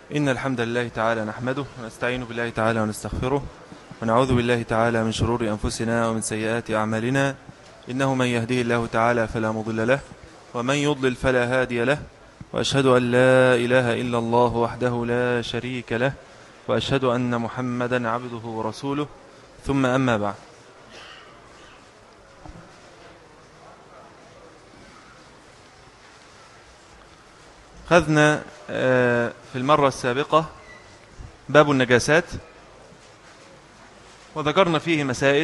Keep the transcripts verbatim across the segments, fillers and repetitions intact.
إن الحمد لله تعالى نحمده ونستعين بالله تعالى ونستغفره ونعوذ بالله تعالى من شرور أنفسنا ومن سيئات أعمالنا. إنه من يهديه الله تعالى فلا مضل له ومن يضلل فلا هادي له، وأشهد أن لا إله إلا الله وحده لا شريك له، وأشهد أن محمدا عبده ورسوله، ثم أما بعد. أخذنا في المرة السابقة باب النجاسات وذكرنا فيه مسائل،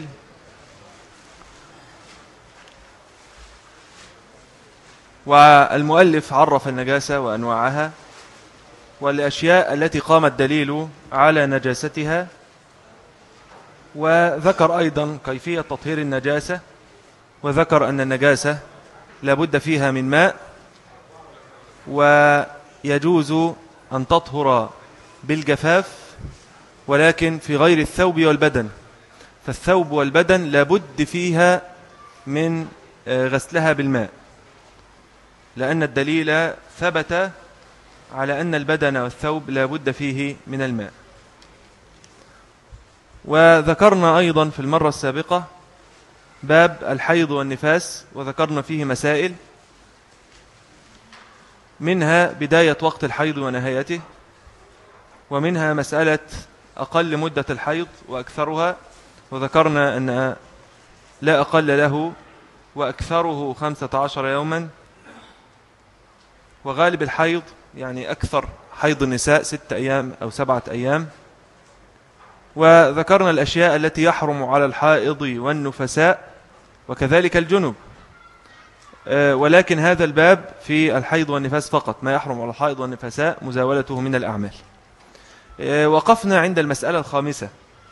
والمؤلف عرف النجاسة وأنواعها والأشياء التي قام الدليل على نجاستها، وذكر أيضا كيفية تطهير النجاسة، وذكر أن النجاسة لابد فيها من ماء، ويجوز أن تطهر بالجفاف ولكن في غير الثوب والبدن، فالثوب والبدن لابد فيها من غسلها بالماء، لأن الدليل ثبت على أن البدن والثوب لابد فيه من الماء. وذكرنا أيضا في المرة السابقة باب الحيض والنفاس، وذكرنا فيه مسائل، منها بداية وقت الحيض ونهايته، ومنها مسألة أقل مدة الحيض وأكثرها، وذكرنا أن لا أقل له وأكثره خمسة عشر يوما، وغالب الحيض يعني أكثر حيض النساء ست أيام أو سبعة أيام. وذكرنا الأشياء التي يحرم على الحائض والنفساء وكذلك الجنب، ولكن هذا الباب في الحيض والنفاس فقط، ما يحرم على الحائض والنفساء مزاولته من الأعمال. وقفنا عند المسألة الخامسة.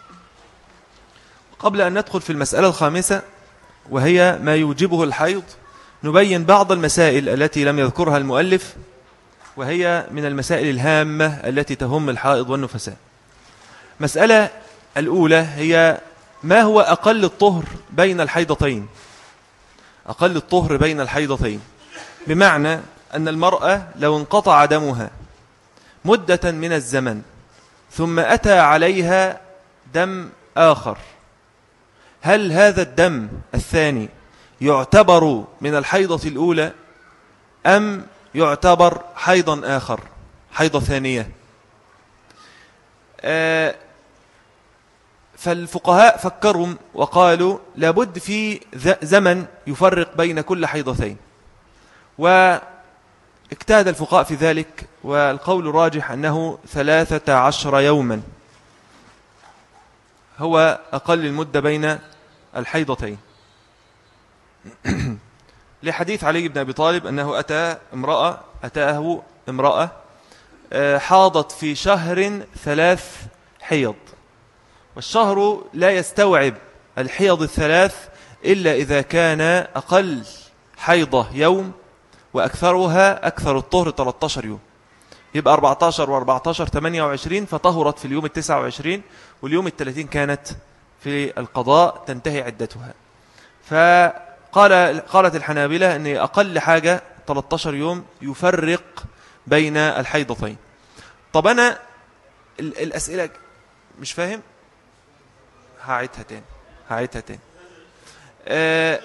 قبل أن ندخل في المسألة الخامسة وهي ما يوجبه الحيض، نبين بعض المسائل التي لم يذكرها المؤلف، وهي من المسائل الهامة التي تهم الحائض والنفساء. مسألة الأولى هي ما هو أقل الطهر بين الحيضتين. أقل الطهر بين الحيضتين بمعنى أن المرأة لو انقطع دمها مدة من الزمن ثم أتى عليها دم آخر، هل هذا الدم الثاني يعتبر من الحيضة الأولى أم يعتبر حيضا آخر، حيضة ثانية؟ آه فالفقهاء فكروا وقالوا لابد في زمن يفرق بين كل حيضتين، واجتهد الفقهاء في ذلك، والقول الراجح أنه ثلاثة عشر يوما هو أقل المدة بين الحيضتين، لحديث علي بن أبي طالب أنه أتى امرأة أتاه امرأة حاضت في شهر ثلاث حيض، والشهر لا يستوعب الحيض الثلاث إلا إذا كان أقل حيضة يوم وأكثرها أكثر الطهر ثلاثة عشر يوم، يبقى أربعة عشر وأربعة عشر ثمانية وعشرين، فطهرت في اليوم التسعة وعشرين، واليوم الثلاثين كانت في القضاء تنتهي عدتها. فقال قالت الحنابلة أن أقل حاجة ثلاثة عشر يوم يفرق بين الحيضتين. طب أنا الأسئلة مش فاهم، هعيدها تاني هعيدها تاني أه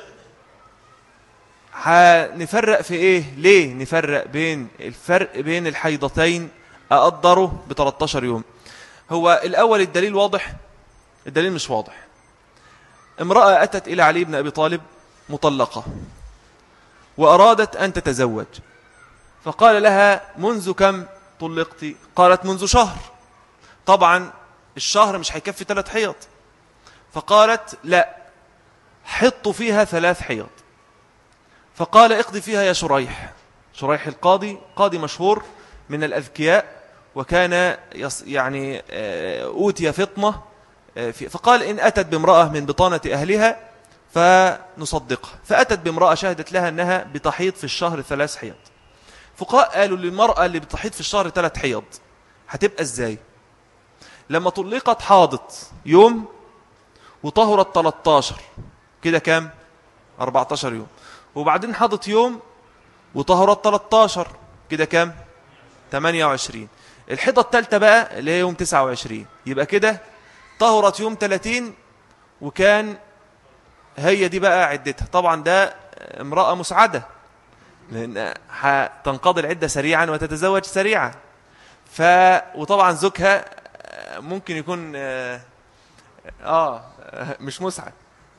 هنفرق في ايه؟ ليه نفرق بين الفرق بين الحيضتين أقدره ب ثلاثة عشر يوم؟ هو الأول الدليل واضح؟ الدليل مش واضح. امرأة أتت إلى علي بن أبي طالب مطلقة وأرادت أن تتزوج، فقال لها منذ كم طلقتي؟ قالت منذ شهر. طبعا الشهر مش هيكفي ثلاث حيض، فقالت لا، حط فيها ثلاث حيض. فقال اقضي فيها يا شريح. شريح القاضي قاضي مشهور من الأذكياء، وكان يعني أوتي فطنة، فقال إن أتت بامرأة من بطانة أهلها فنصدقها. فأتت بامرأة شهدت لها أنها بتحيض في الشهر ثلاث حيض. فقال قالوا للمرأة اللي بتحيض في الشهر ثلاث حيض هتبقى ازاي؟ لما طلقت حاضت يوم وطهرت ثلاثة عشر، كده كام؟ أربعة عشر يوم، وبعدين حاضت يوم وطهرت ثلاثة عشر، كده كام؟ ثمانية وعشرين. الحيضة الثالثة بقى اللي هي يوم تسعة وعشرين، يبقى كده طهرت يوم ثلاثين، وكان هي دي بقى عدتها. طبعا ده امرأة مسعدة، لأن تنقضي العدة سريعا وتتزوج سريعا. ف وطبعا زوجها ممكن يكون آه, آه مش مسعد.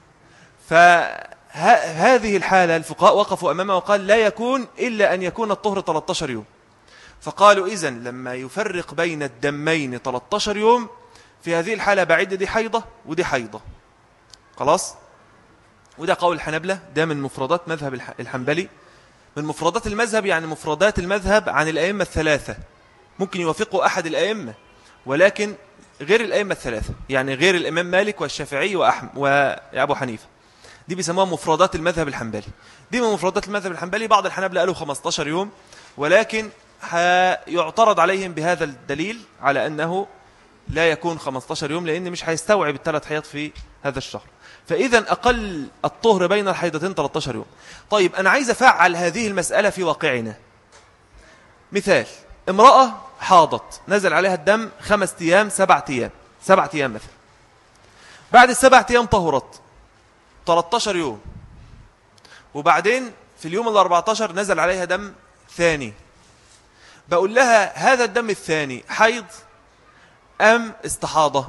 فهذه الحالة الفقهاء وقفوا أمامها وقال لا يكون إلا أن يكون الطهر ثلاثة عشر يوم. فقالوا إذن لما يفرق بين الدمين ثلاثة عشر يوم، في هذه الحالة بعد دي حيضة ودي حيضة، خلاص. وده قول الحنبلة، ده من مفردات مذهب الحنبلي. من مفردات المذهب يعني مفردات المذهب عن الأئمة الثلاثة. ممكن يوافقوا أحد الأئمة، ولكن غير الأئمة الثلاثة، يعني غير الإمام مالك والشافعي وأحمد وأبو حنيفة. دي بيسموها مفردات المذهب الحنبلي. دي من مفردات المذهب الحنبلي. بعض الحنابلة قالوا خمسة عشر يوم، ولكن يعترض عليهم بهذا الدليل على أنه لا يكون خمسة عشر يوم، لأن مش هيستوعب الثلاث حيض في هذا الشهر. فإذا أقل الطهر بين الحيضتين ثلاثة عشر يوم. طيب أنا عايز أفعل هذه المسألة في واقعنا. مثال: امرأة حاضت، نزل عليها الدم خمس أيام سبعة أيام سبعة أيام مثلا. بعد السبعة أيام طهرت ثلاثة عشر يوم، وبعدين في اليوم الأربعة عشر نزل عليها دم ثاني. بقول لها هذا الدم الثاني حيض أم استحاضة؟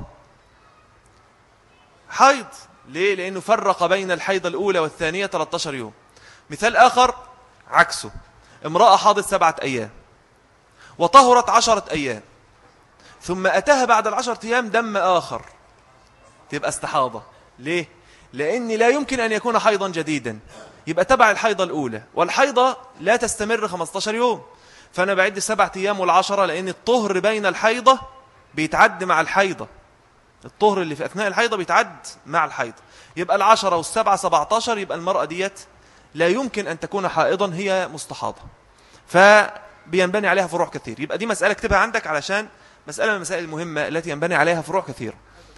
حيض. ليه؟ لأنه فرق بين الحيضة الأولى والثانية ثلاثة عشر يوم. مثال آخر عكسه: امرأة حاضت سبعة أيام وطهرت عشرة أيام، ثم أتاها بعد العشرة أيام دم آخر، تبقى استحاضة. ليه؟ لأن لا يمكن أن يكون حيضا جديدا، يبقى تبع الحيضة الأولى، والحيضة لا تستمر خمسة عشر يوم. فأنا بعد السبعة أيام والعشرة، لأن الطهر بين الحيضة بيتعد مع الحيضة. الطهر اللي في أثناء الحيضة بيتعد مع الحيضة. يبقى العشرة والسبعة سبعة عشر، يبقى المرأة ديت لا يمكن أن تكون حائضا، هي مستحاضة. فبينبني عليها فروع كثير. يبقى دي مسألة اكتبها عندك، علشان مسألة من المسائل المهمة التي ينبني عليها فروع كثيرة.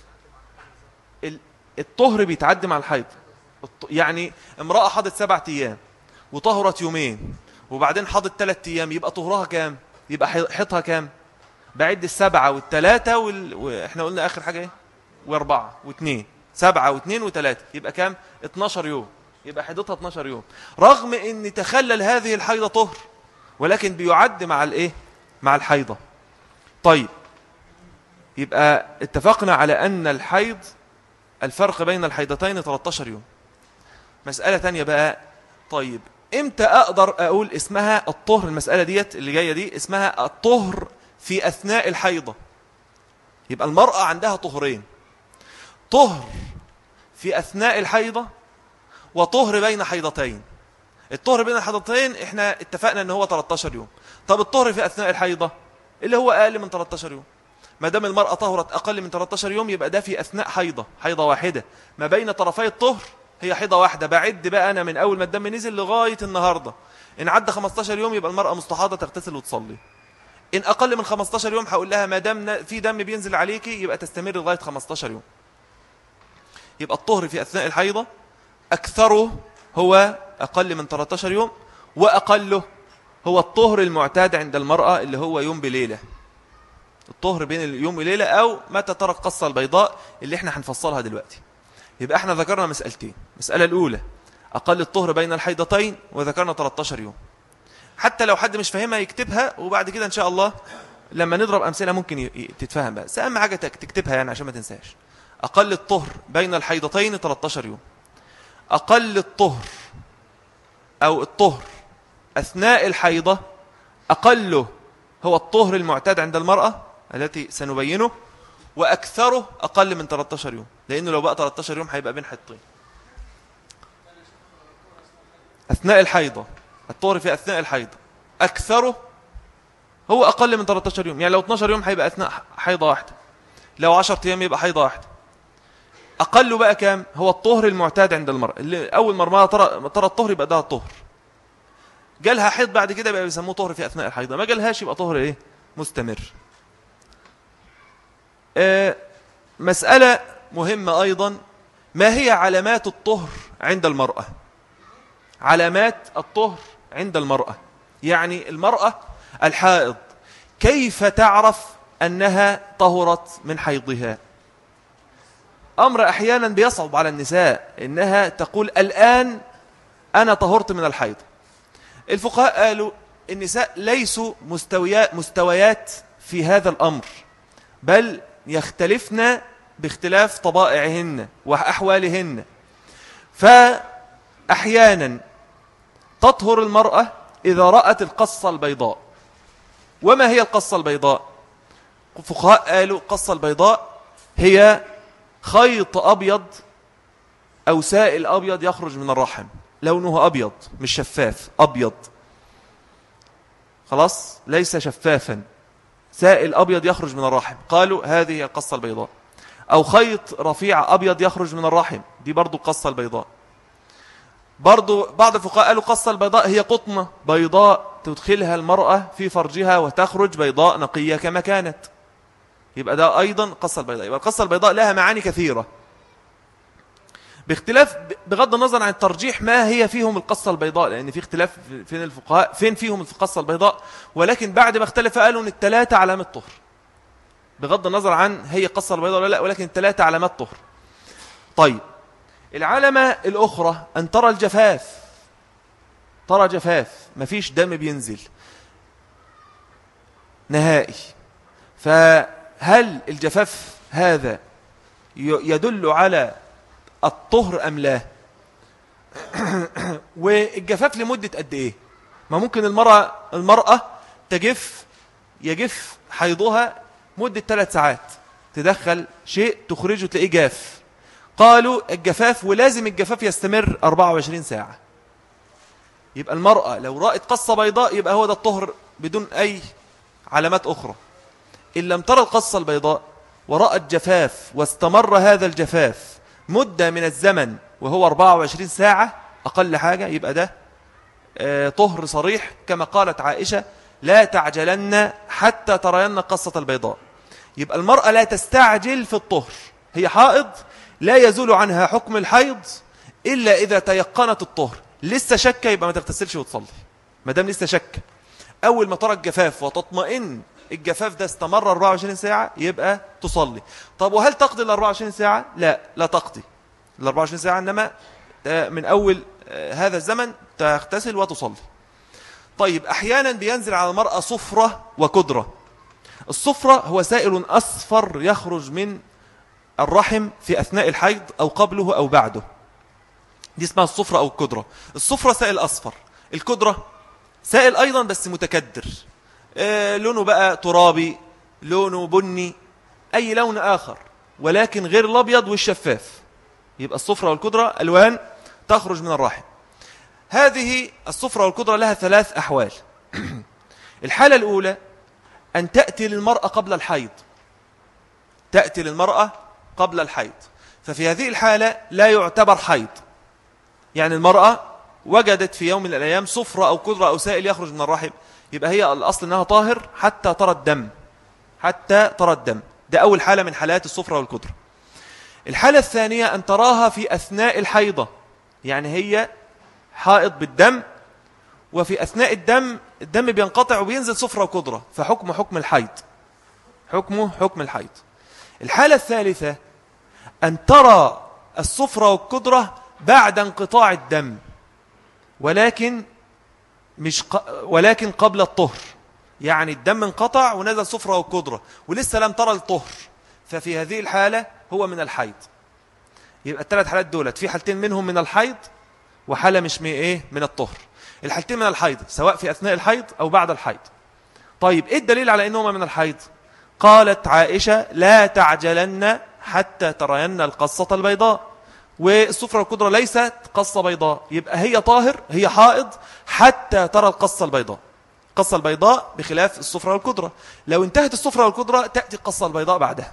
الطهر بيتعد مع الحيض. يعني امرأة حاضت سبعة أيام وطهرت يومين، وبعدين حاضت ثلاثة أيام، يبقى طهرها كام؟ يبقى حيضها كام؟ بعد السبعة والثلاثة وال... وإحنا قلنا آخر حاجة إيه؟ واربعة واثنين، سبعة واثنين وثلاثة، يبقى كام؟ اثناشر يوم. يبقى حيضتها اثناشر يوم، رغم إن تخلل هذه الحيضة طهر، ولكن بيعد مع الإيه؟ مع الحيضة. طيب، يبقى اتفقنا على أن الحيض الفرق بين الحيضتين ثلاثة عشر يوم. مسألة تانية بقى: طيب امتى أقدر أقول اسمها الطهر؟ المسألة ديت اللي جاية دي اسمها الطهر في أثناء الحيضة. يبقى المرأة عندها طهرين: طهر في أثناء الحيضة، وطهر بين حيضتين. الطهر بين الحيضتين احنا اتفقنا ان هو ثلاثة عشر يوم. طب الطهر في أثناء الحيضة اللي هو أقل من ثلاثة عشر يوم. ما دام المرأة طهرت أقل من ثلاثة عشر يوم، يبقى ده في أثناء حيضة، حيضة واحدة ما بين طرفي الطهر، هي حيضة واحدة. بعد بقى أنا من أول ما الدم نزل لغاية النهاردة. إن عدى خمسة عشر يوم يبقى المرأة مستحاضة، تغتسل وتصلي. إن أقل من خمسة عشر يوم هقول لها ما دام في دم بينزل عليكي يبقى تستمر لغاية خمسة عشر يوم. يبقى الطهر في أثناء الحيضة أكثره هو أقل من ثلاثة عشر يوم، وأقله هو الطهر المعتاد عند المرأة اللي هو يوم بليلة. الطهر بين اليوم وليلة، أو متى ترى القصة البيضاء اللي احنا هنفصلها دلوقتي. يبقى احنا ذكرنا مسألتين: مسألة الأولى أقل الطهر بين الحيضتين، وذكرنا ثلاثة عشر يوم. حتى لو حد مش فاهمها يكتبها، وبعد كده إن شاء الله لما نضرب أمثلة ممكن تتفهم بقى. أهم حاجة تكتبها يعني عشان ما تنساش. أقل الطهر بين الحيضتين ثلاثة عشر يوم. أقل الطهر أو الطهر أثناء الحيضة أقله هو الطهر المعتاد عند المرأة التي سنبينه، وأكثره أقل من ثلاثة عشر يوم، لأنه لو بقى ثلاثة عشر يوم هيبقى بين حيضتين. أثناء الحيضة، الطهر في أثناء الحيضة أكثره هو أقل من ثلاثة عشر يوم. يعني لو اثناشر يوم هيبقى أثناء حيضة واحدة، لو عشرة أيام يبقى حيضة واحدة. أقله بقى كام؟ هو الطهر المعتاد عند المرأة، اللي أول مرة ترى ترى الطهر يبقى ده الطهر. جالها حيض بعد كده يبقى بيسموه طهر في أثناء الحيضة، ما جالهاش يبقى طهر إيه؟ مستمر. آه مسألة مهمة أيضا: ما هي علامات الطهر عند المرأة؟ علامات الطهر عند المرأة، يعني المرأة الحائض كيف تعرف أنها طهرت من حيضها؟ أمر أحيانا بيصعب على النساء إنها تقول الآن أنا طهرت من الحيض. الفقهاء قالوا النساء ليسوا مستويات, مستويات في هذا الأمر، بل يختلفن باختلاف طبائعهن وأحوالهن. فأحيانا تطهر المرأة إذا رأت القصة البيضاء. وما هي القصة البيضاء؟ الفقهاء قالوا القصة البيضاء هي خيط أبيض أو سائل أبيض يخرج من الرحم، لونه أبيض مش شفاف، أبيض خلاص، ليس شفافا، سائل أبيض يخرج من الرحم، قالوا هذه هي القصة البيضاء. أو خيط رفيع أبيض يخرج من الرحم، دي برضو القصة البيضاء. برضو بعض الفقهاء قالوا القصة البيضاء هي قطنة بيضاء تدخلها المرأة في فرجها وتخرج بيضاء نقية كما كانت، يبقى ده أيضا القصة البيضاء. يبقى القصة البيضاء لها معاني كثيرة باختلاف، بغض النظر عن الترجيح ما هي فيهم القصة البيضاء، لأن في اختلاف فين الفقهاء فين فيهم القصة البيضاء، ولكن بعد ما اختلف قالوا ان الثلاثة علامات طهر، بغض النظر عن هي القصة البيضاء ولا لا، ولكن الثلاثة علامات طهر. طيب العلامة الأخرى أن ترى الجفاف، ترى جفاف مفيش دم بينزل نهائي. فهل الجفاف هذا يدل على الطهر أم لا؟ والجفاف لمدة قد إيه؟ ما ممكن المرأة, المرأة تجف يجف حيضها مدة ثلاث ساعات، تدخل شيء تخرجه تلاقيه جاف. قالوا الجفاف ولازم الجفاف يستمر أربعة وعشرين ساعة. يبقى المرأة لو رأت قصة بيضاء يبقى هو ده الطهر بدون أي علامات أخرى. إن لم ترى القصة البيضاء ورأت جفاف واستمر هذا الجفاف مدة من الزمن وهو أربعة وعشرين ساعة أقل حاجة، يبقى ده آه طهر صريح، كما قالت عائشة لا تعجلن حتى ترين قصة البيضاء. يبقى المرأة لا تستعجل في الطهر، هي حائض لا يزول عنها حكم الحيض إلا إذا تيقنت الطهر. لسه شك يبقى ما تغتسلش وتصلي، ما دام لسه شك. أول ما ترى الجفاف وتطمئن الجفاف ده استمر أربعة وعشرين ساعة يبقى تصلي. طب وهل تقضي ال أربعة وعشرين ساعة؟ لا لا تقضي ال أربعة وعشرين ساعة، إنما من أول هذا الزمن تغتسل وتصلي. طيب أحيانا بينزل على المرأة صفرة وكدرة. الصفرة هو سائل أصفر يخرج من الرحم في أثناء الحيض أو قبله أو بعده، دي اسمها الصفرة أو الكدرة. الصفرة سائل أصفر، الكدرة سائل أيضا بس متكدر، آه لونه بقى ترابي، لونه بني، أي لون آخر ولكن غير الأبيض والشفاف. يبقى الصفرة والكدرة ألوان تخرج من الرحم. هذه الصفرة والكدرة لها ثلاث أحوال. الحالة الأولى أن تأتي للمرأة قبل الحيض، تأتي للمرأة قبل الحيض، ففي هذه الحالة لا يعتبر حيض. يعني المرأة وجدت في يوم من الأيام صفرة أو كدرة أو سائل يخرج من الرحم، يبقى هي الأصل أنها طاهر حتى ترى الدم، حتى ترى الدم. ده أول حالة من حالات الصفرة والكدرة. الحالة الثانية أن تراها في أثناء الحيضة، يعني هي حائض بالدم وفي أثناء الدم الدم بينقطع وبينزل صفرة وكدرة، فحكم حكم الحيض، حكمه حكم الحيض. الحالة الثالثة أن ترى الصفرة والكدرة بعد انقطاع الدم، ولكن مش ق... ولكن قبل الطهر، يعني الدم انقطع ونزل صفرة والكدرة ولسه لم ترى الطهر، ففي هذه الحالة هو من الحيض. يبقى الثلاث حالات دولت في حالتين منهم من الحيض وحالة مش من ايه من الطهر. الحالتين من الحيض سواء في أثناء الحيض أو بعد الحيض. طيب ايه الدليل على انهما من الحيض؟ قالت عائشة لا تعجلن حتى ترين القصة البيضاء، والصفرة والكدرة ليست قصة بيضاء، يبقى هي طاهر، هي حائض حتى ترى القصة البيضاء. القصة البيضاء بخلاف الصفرة والكدرة، لو انتهت الصفرة والكدرة تأتي القصة البيضاء بعدها.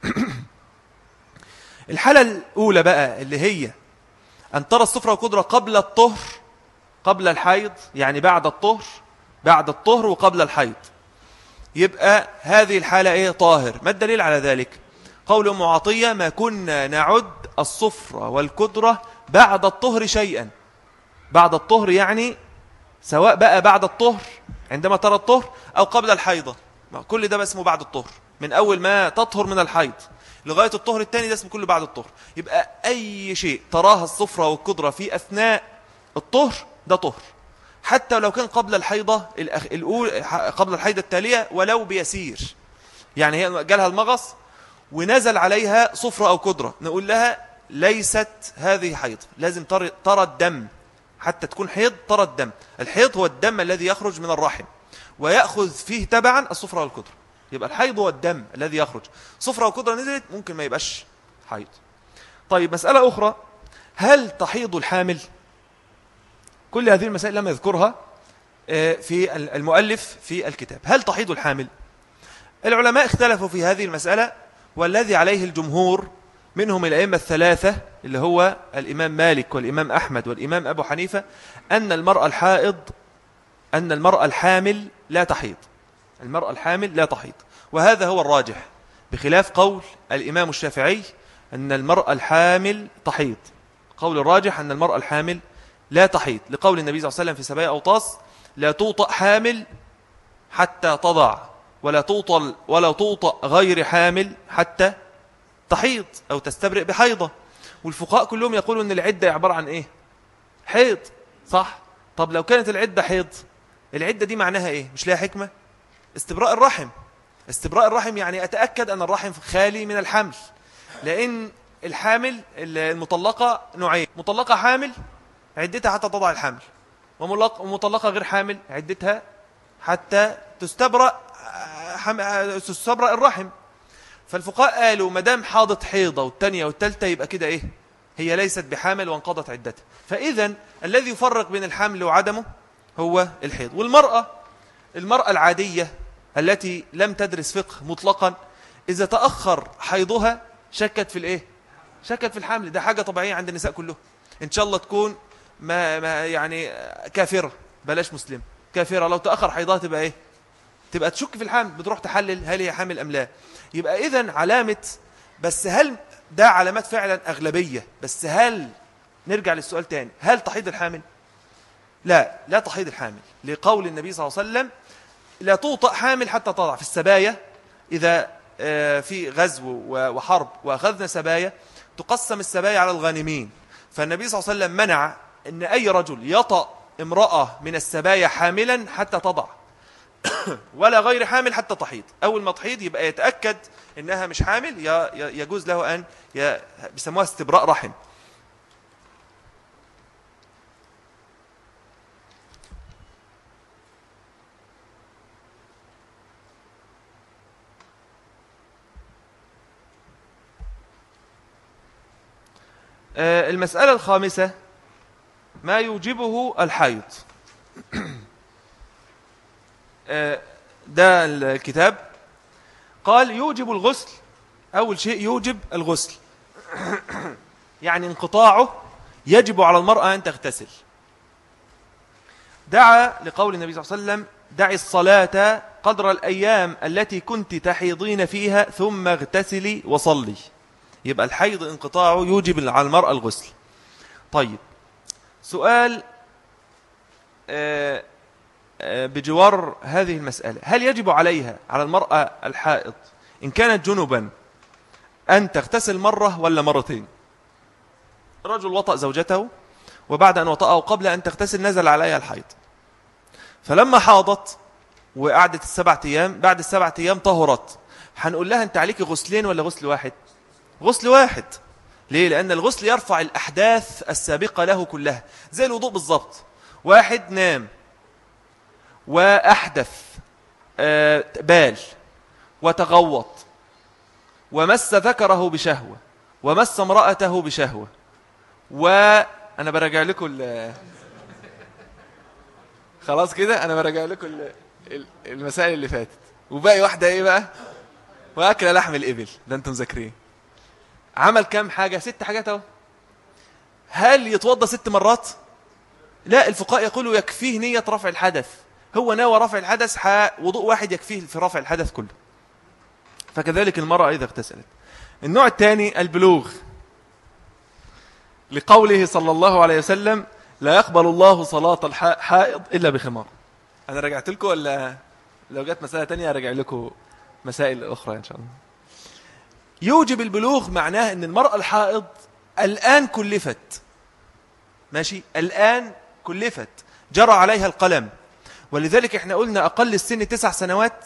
الحالة الأولى بقى اللي هي أن ترى الصفرة والكدرة قبل الطهر، قبل الحيض، يعني بعد الطهر، بعد الطهر وقبل الحيض، يبقى هذه الحالة ايه؟ طاهر. ما الدليل على ذلك؟ قول أم عطية ما كنا نعد الصفرة والكدرة بعد الطهر شيئا. بعد الطهر يعني سواء بقى بعد الطهر عندما ترى الطهر أو قبل الحيضة، كل ده بس اسمه بعد الطهر، من أول ما تطهر من الحيض لغاية الطهر الثاني ده اسمه كله بعد الطهر. يبقى أي شيء تراها الصفرة والقدرة في أثناء الطهر ده طهر، حتى لو كان قبل الحيضة الأولى، قبل الحيضة التالية ولو بيسير. يعني هي جالها المغص ونزل عليها صفرة أو قدرة، نقول لها ليست هذه حيض، لازم ترى الدم حتى تكون حيض. ترى الدم، الحيض هو الدم الذي يخرج من الرحم ويأخذ فيه تبعا الصفرة والقدرة. يبقى الحيض هو الدم الذي يخرج، صفرة وقدرة نزلت ممكن ما يبقاش حيض. طيب مسألة أخرى، هل تحيض الحامل؟ كل هذه المسائل لم يذكرها في المؤلف في الكتاب. هل تحيض الحامل؟ العلماء اختلفوا في هذه المسألة، والذي عليه الجمهور منهم الأئمة الثلاثة اللي هو الإمام مالك والإمام أحمد والإمام أبو حنيفة، أن المرأة الحائض أن المرأة الحامل لا تحيض، المرأة الحامل لا تحيض، وهذا هو الراجح، بخلاف قول الإمام الشافعي أن المرأة الحامل تحيض. قول الراجح أن المرأة الحامل لا تحيض، لقول النبي صلى الله عليه وسلم في سبايا أوطاس: لا توطأ حامل حتى تضع، ولا توطأ ولا توطأ غير حامل حتى تحيض أو تستبرئ بحيضة. والفقهاء كلهم يقولوا أن العدة عبارة عن إيه؟ حيض، صح؟ طب لو كانت العدة حيض، العدة دي معناها إيه؟ مش لها حكمة؟ استبراء الرحم. استبراء الرحم يعني أتأكد أن الرحم خالي من الحمل، لأن الحامل المطلقة نوعين: مطلقة حامل عدتها حتى تضع الحمل، ومطلقة غير حامل عدتها حتى تستبرأ تستبرأ الرحم. فالفقهاء قالوا ما دام حاضت حيضة والثانية والثالثة يبقى كده إيه؟ هي ليست بحامل وانقضت عدتها. فإذا الذي يفرق بين الحمل وعدمه هو الحيض. والمرأة المرأة العادية التي لم تدرس فقه مطلقا، إذا تأخر حيضها شكت في الإيه؟ شكت في الحمل. ده حاجة طبيعية عند النساء كله. إن شاء الله تكون ما, ما يعني كافرة، بلاش مسلم، كافرة، لو تأخر حيضها تبقى إيه؟ تبقى تشك في الحمل، بتروح تحلل هل هي حامل أم لا. يبقى إذن علامة، بس هل ده علامات فعلا أغلبية، بس هل نرجع للسؤال تاني، هل تحيض الحامل؟ لا، لا تحيض الحامل، لقول النبي صلى الله عليه وسلم: لا توطأ حامل حتى تضع. في السبايا إذا في غزو وحرب وأخذنا سبايا تقسم السبايا على الغانمين، فالنبي صلى الله عليه وسلم منع أن أي رجل يطأ امرأة من السبايا حاملا حتى تضع ولا غير حامل حتى تحيض. أول ما تحيض يبقى يتأكد أنها مش حامل، يجوز له أن بيسموها استبراء رحم. المسألة الخامسة ما يوجبه الحيض. ده الكتاب قال يوجب الغسل. أول شيء يوجب الغسل يعني انقطاعه يجب على المرأة أن تغتسل. دعا لقول النبي صلى الله عليه وسلم: دعي الصلاة قدر الأيام التي كنت تحيضين فيها ثم اغتسلي وصلي. يبقى الحيض انقطاعه يوجب على المرأة الغسل. طيب سؤال بجوار هذه المسألة: هل يجب عليها على المرأة الحائض إن كانت جنبا أن تغتسل مرة ولا مرتين؟ رجل وطأ زوجته، وبعد أن وطأه قبل أن تغتسل نزل عليها الحيض، فلما حاضت وقعدت السبعة أيام، بعد السبعة أيام طهرت، هنقول لها أنت عليك غسلين ولا غسل واحد؟ غسل واحد. ليه؟ لأن الغسل يرفع الأحداث السابقة له كلها، زي الوضوء بالضبط. واحد نام وأحدث آه بال وتغوط ومس ذكره بشهوة ومس امرأته بشهوة، وأنا برجع لكم خلاص كده، أنا برجع لكم المسائل اللي فاتت، وباقي واحدة إيه بقى؟ وأكل لحم الإبل. ده أنتم ذاكرين. عمل كم حاجة؟ ست حاجات اهو. هل يتوضى ست مرات؟ لا، الفقهاء يقولوا يكفيه نية رفع الحدث، هو ناوى رفع الحدث، وضوء واحد يكفيه في رفع الحدث كله. فكذلك المرأة إذا اغتسلت. النوع الثاني البلوغ، لقوله صلى الله عليه وسلم: لا يقبل الله صلاة الحائض إلا بخمار. أنا رجعت لكم ولا لو جت مسألة تانية أرجع لكم مسائل أخرى إن شاء الله. يوجب البلوغ معناه أن المرأة الحائض الآن كلفت، ماشي، الآن كلفت، جرى عليها القلم. ولذلك احنا قلنا أقل السن تسع سنوات،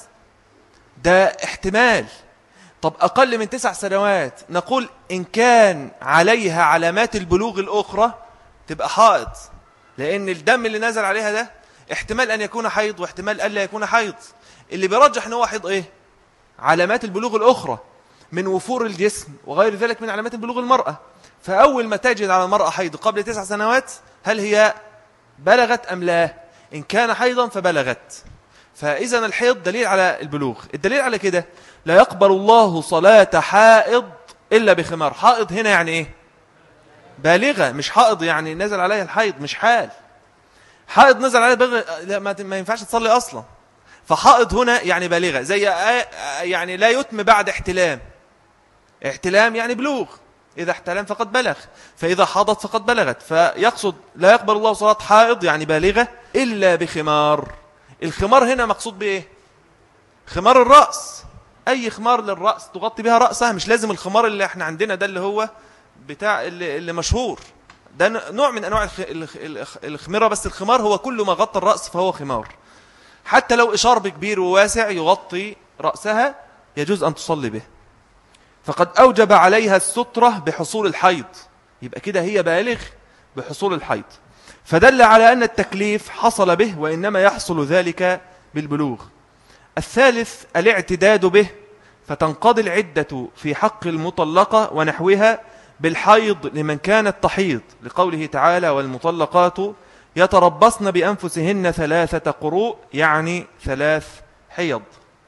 ده احتمال. طب أقل من تسع سنوات نقول إن كان عليها علامات البلوغ الأخرى تبقى حائض، لأن الدم اللي نزل عليها ده احتمال أن يكون حيض واحتمال ألا يكون حيض. اللي بيرجح أنه حيض إيه؟ علامات البلوغ الأخرى من وفور الجسم وغير ذلك من علامات البلوغ المرأة. فأول ما تجد على المرأة حيض قبل تسع سنوات هل هي بلغت أم لا؟ إن كان حيضا فبلغت. فإذا الحيض دليل على البلوغ. الدليل على كده لا يقبل الله صلاة حائض إلا بخمار. حائض هنا يعني إيه؟ بالغة، مش حائض يعني نزل عليها الحيض، مش حال. حائض نزل عليها بغ... ما ينفعش تصلي أصلا. فحائض هنا يعني بالغة، زي يعني لا يتم بعد احتلام. احتلام يعني بلوغ، إذا احتلم فقد بلغ، فإذا حاضت فقد بلغت. فيقصد لا يقبل الله صلاة حائض يعني بالغة إلا بخمار. الخمار هنا مقصود بإيه؟ خمار الرأس، أي خمار للرأس تغطي بها رأسها، مش لازم الخمار اللي احنا عندنا ده اللي هو بتاع اللي, اللي مشهور ده، نوع من أنواع الخميرة، بس الخمار هو كل ما غطى الرأس فهو خمار. حتى لو إشارب كبير وواسع يغطي رأسها يجوز أن تصلي به. فقد أوجب عليها السترة بحصول الحيض، يبقى كده هي بالغ بحصول الحيض، فدل على أن التكليف حصل به، وإنما يحصل ذلك بالبلوغ. الثالث الاعتداد به، فتنقضي العدة في حق المطلقة ونحوها بالحيض لمن كانت تحيض، لقوله تعالى والمطلقات يتربصن بأنفسهن ثلاثة قروء، يعني ثلاث حيض.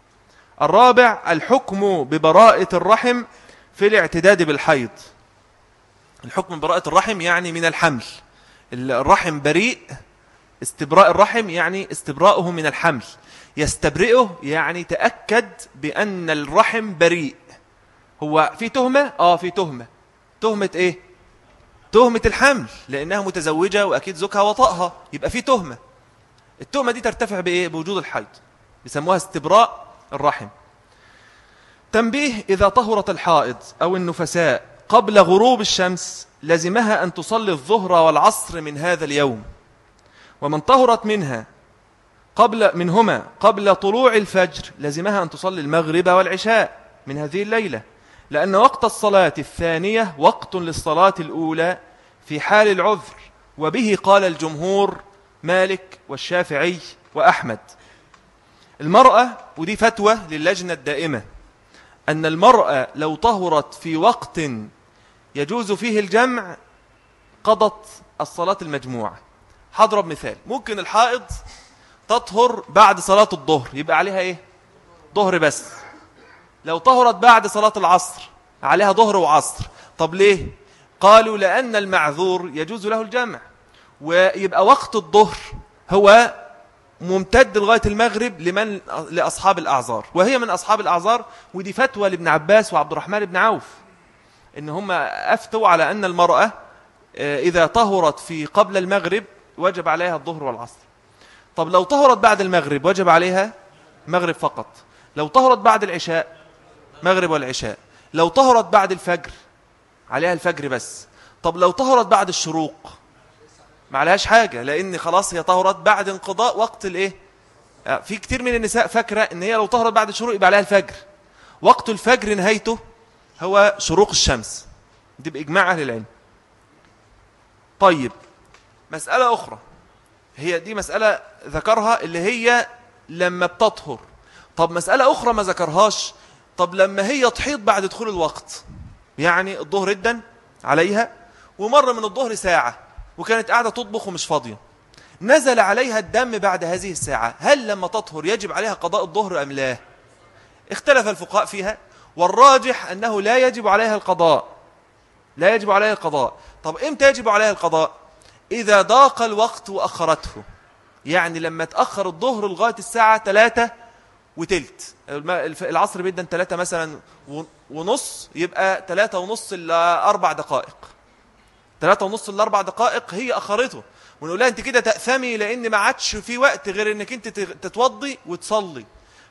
الرابع الحكم ببراءة الرحم في الاعتداد بالحيض. الحكم ببراءة الرحم يعني من الحمل، الرحم بريء، استبراء الرحم يعني استبراؤه من الحمل، يستبرئه يعني تأكد بأن الرحم بريء. هو في تهمة؟ آه في تهمة. تهمة إيه؟ تهمة الحمل، لأنها متزوجة وأكيد زوجها وطأها، يبقى في تهمة. التهمة دي ترتفع بإيه؟ بوجود الحيض، بيسموها استبراء الرحم. تنبيه: إذا طهرت الحائض أو النفساء قبل غروب الشمس لزمها أن تصلي الظهر والعصر من هذا اليوم، ومن طهرت منها قبل منهما قبل طلوع الفجر لزمها أن تصلي المغرب والعشاء من هذه الليلة، لأن وقت الصلاة الثانية وقت للصلاة الأولى في حال العذر، وبه قال الجمهور مالك والشافعي وأحمد. المرأة، ودي فتوى للجنة الدائمة، أن المرأة لو طهرت في وقت يجوز فيه الجمع قضت الصلاة المجموعة. هضرب مثال: ممكن الحائض تطهر بعد صلاة الظهر، يبقى عليها إيه؟ ظهر بس. لو طهرت بعد صلاة العصر عليها ظهر وعصر. طب ليه؟ قالوا لأن المعذور يجوز له الجمع، ويبقى وقت الظهر هو ممتد لغاية المغرب لمن لأصحاب الأعذار، وهي من أصحاب الأعذار. ودي فتوى لابن عباس وعبد الرحمن بن عوف، إن هم أفتوا على أن المرأة إذا طهرت في قبل المغرب وجب عليها الظهر والعصر. طب لو طهرت بعد المغرب وجب عليها مغرب فقط. لو طهرت بعد العشاء مغرب والعشاء. لو طهرت بعد الفجر عليها الفجر بس. طب لو طهرت بعد الشروق ما عليهاش حاجة، لأن خلاص هي طهرت بعد انقضاء وقت الإيه. في كتير من النساء فاكرة إن هي لو طهرت بعد الشروق يبقى عليها الفجر. وقت الفجر نهايته هو شروق الشمس، دي بإجماع أهل العلم. طيب مسألة أخرى، هي دي مسألة ذكرها اللي هي لما بتطهر. طب مسألة أخرى ما ذكرهاش، طب لما هي تحيض بعد دخول الوقت، يعني الظهر ادن عليها ومر من الظهر ساعة وكانت قاعدة تطبخ ومش فاضية، نزل عليها الدم بعد هذه الساعة، هل لما تطهر يجب عليها قضاء الظهر أم لا؟ اختلف الفقهاء فيها، والراجح أنه لا يجب عليها القضاء، لا يجب عليها القضاء. طب إمتى يجب عليها القضاء؟ إذا ضاق الوقت وأخرته، يعني لما تأخر الظهر لغاية الساعة ثلاثة وتلت، العصر بيدن ثلاثة مثلا ونص، يبقى ثلاثة ونص إلا أربع دقائق، ثلاثة ونص إلا أربع دقائق هي أخرته، ونقول لها أنت كده تأثمي لأن ما عادش في وقت غير أنك أنت تتوضي وتصلي.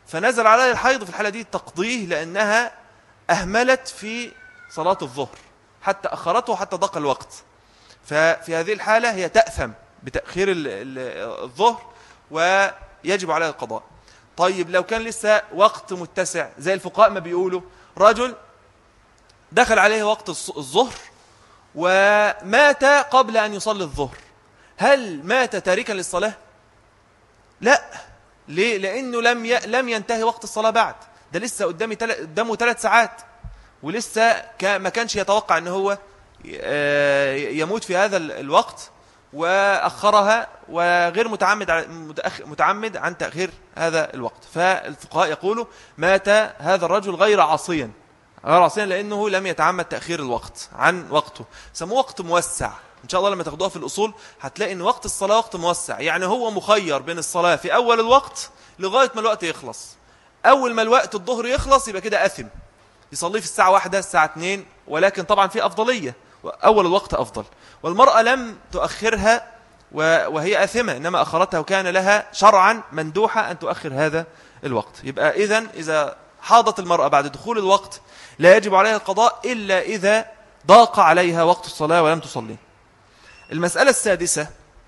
فنزل عليها الحيض في الحالة دي تقضيه لأنها أهملت في صلاة الظهر حتى أخرته حتى ضاق الوقت. ففي هذه الحالة هي تأثم بتأخير الظهر ويجب عليها القضاء. طيب لو كان لسه وقت متسع زي الفقهاء ما بيقولوا، رجل دخل عليه وقت الظهر ومات قبل أن يصلي الظهر، هل مات تاركا للصلاة؟ لا. ليه؟ لأنه لم ي... لم ينتهي وقت الصلاة بعد، ده لسه قدامي تل... قدامه ثلاث ساعات ولسه ك... ما كانش يتوقع أنه هو يموت في هذا الوقت وأخرها، وغير متعمد متعمد عن تأخير هذا الوقت. فالفقهاء يقولوا مات هذا الرجل غير عاصيا، غير عاصيا لأنه لم يتعمد تأخير الوقت عن وقته. سموه وقت موسع. إن شاء الله لما تاخدوها في الأصول هتلاقي أن وقت الصلاة وقت موسع، يعني هو مخير بين الصلاة في أول الوقت لغاية ما الوقت يخلص. أول ما الوقت الظهر يخلص يبقى كده أثم، يصلي في الساعة واحدة الساعة اثنين، ولكن طبعا في أفضلية، أول الوقت أفضل. والمرأة لم تؤخرها وهي آثمة، إنما أخرتها وكان لها شرعا مندوحة أن تؤخر هذا الوقت. يبقى إذن إذا حاضت المرأة بعد دخول الوقت لا يجب عليها القضاء إلا إذا ضاق عليها وقت الصلاة ولم تصلي. المسألة السادسة،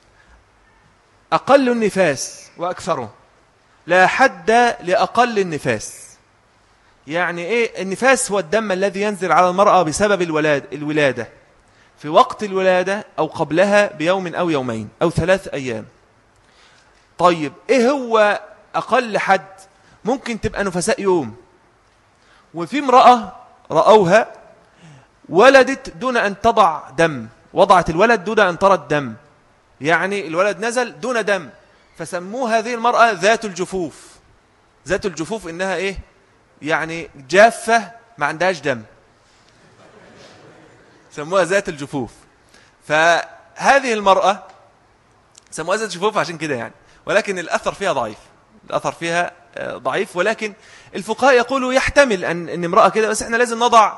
أقل النفاس وأكثره. لا حد لأقل النفاس. يعني إيه النفاس؟ هو الدم الذي ينزل على المرأة بسبب الولاد الولادة في وقت الولادة أو قبلها بيوم أو يومين أو ثلاث أيام. طيب إيه هو أقل حد؟ ممكن تبقى نفساء يوم، وفي امرأة رأوها ولدت دون أن تضع دم، وضعت الولد دون أن ترى الدم، يعني الولد نزل دون دم، فسموه هذه المرأة ذات الجفوف. ذات الجفوف إنها إيه؟ يعني جافة ما عندهاش دم، سموها ذات الجفوف. فهذه المرأة سموها ذات الجفوف عشان كده يعني، ولكن الأثر فيها ضعيف، الأثر فيها ضعيف. ولكن الفقهاء يقولوا يحتمل أن, أن امرأة كده، بس احنا لازم نضع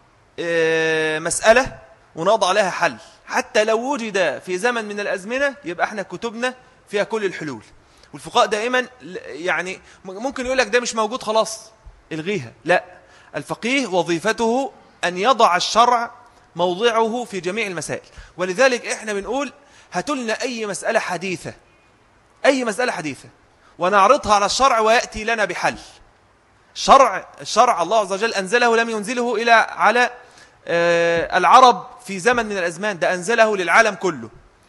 مسألة ونضع لها حل، حتى لو وجد في زمن من الأزمنة يبقى احنا كتبنا فيها كل الحلول. والفقهاء دائما يعني ممكن يقول لك ده مش موجود خلاص الغيها، لا، الفقيه وظيفته أن يضع الشرع موضعه في جميع المسائل. ولذلك احنا بنقول هاتوا لنا أي مسألة حديثة، أي مسألة حديثة ونعرضها على الشرع ويأتي لنا بحل. شرع الشرع الله عز وجل أنزله، لم ينزله إلى على العرب في زمن من الأزمان، ده أنزله للعالم كله.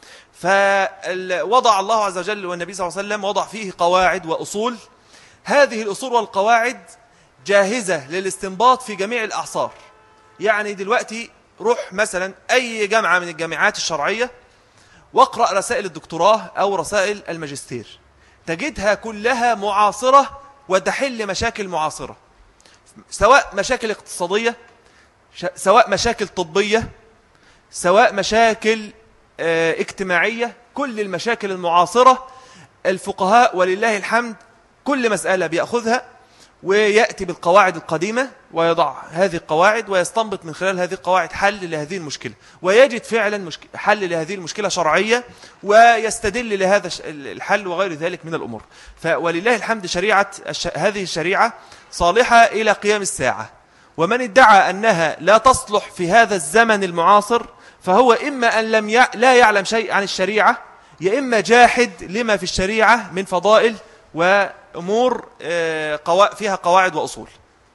فوضع الله عز وجل والنبي صلى الله عليه وسلم وضع فيه قواعد وأصول، هذه الأصول والقواعد جاهزة للاستنباط في جميع الأعصار. يعني دلوقتي روح مثلا أي جامعة من الجامعات الشرعية واقرأ رسائل الدكتوراه أو رسائل الماجستير، تجدها كلها معاصرة وتحل مشاكل معاصرة، سواء مشاكل اقتصادية، سواء مشاكل طبية، سواء مشاكل اه اجتماعية. كل المشاكل المعاصرة الفقهاء ولله الحمد كل مسألة بيأخذها ويأتي بالقواعد القديمة ويضع هذه القواعد ويستنبط من خلال هذه القواعد حل لهذه المشكلة، ويجد فعلا حل لهذه المشكلة شرعية ويستدل لهذا الحل وغير ذلك من الأمور. ولله الحمد شريعة هذه الشريعة صالحة إلى قيام الساعة، ومن ادعى أنها لا تصلح في هذا الزمن المعاصر فهو إما أن لم ي... لا يعلم شيء عن الشريعة، يا إما جاحد لما في الشريعة من فضائل وأمور فيها قواعد وأصول.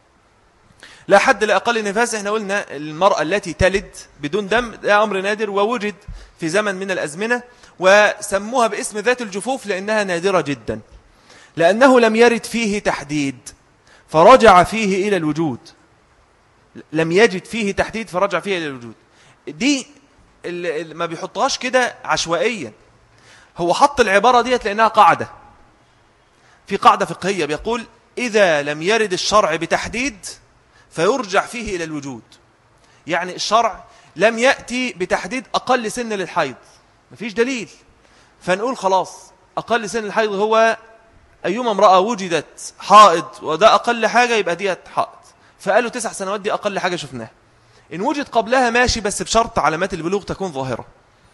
لا حد لأقل النفاس. احنا قلنا المرأة التي تلد بدون دم ده أمر نادر ووجد في زمن من الأزمنة، وسموها باسم ذات الجفوف لأنها نادرة جدا، لأنه لم يرد فيه تحديد فرجع فيه إلى الوجود، لم يجد فيه تحديد فرجع فيه إلى الوجود. دي اللي ما بيحطهاش كده عشوائيا، هو حط العبارة ديت لأنها قاعدة، في قاعدة فقهية بيقول إذا لم يرد الشرع بتحديد فيرجع فيه إلى الوجود. يعني الشرع لم يأتي بتحديد أقل سن للحيض، مفيش دليل، فنقول خلاص أقل سن الحيض هو أيما امرأة وجدت حائض وده أقل حاجة يبقى ديت حائض، فقالوا تسع سنوات دي أقل حاجة شفناها. إن وجد قبلها ماشي، بس بشرط علامات البلوغ تكون ظاهرة.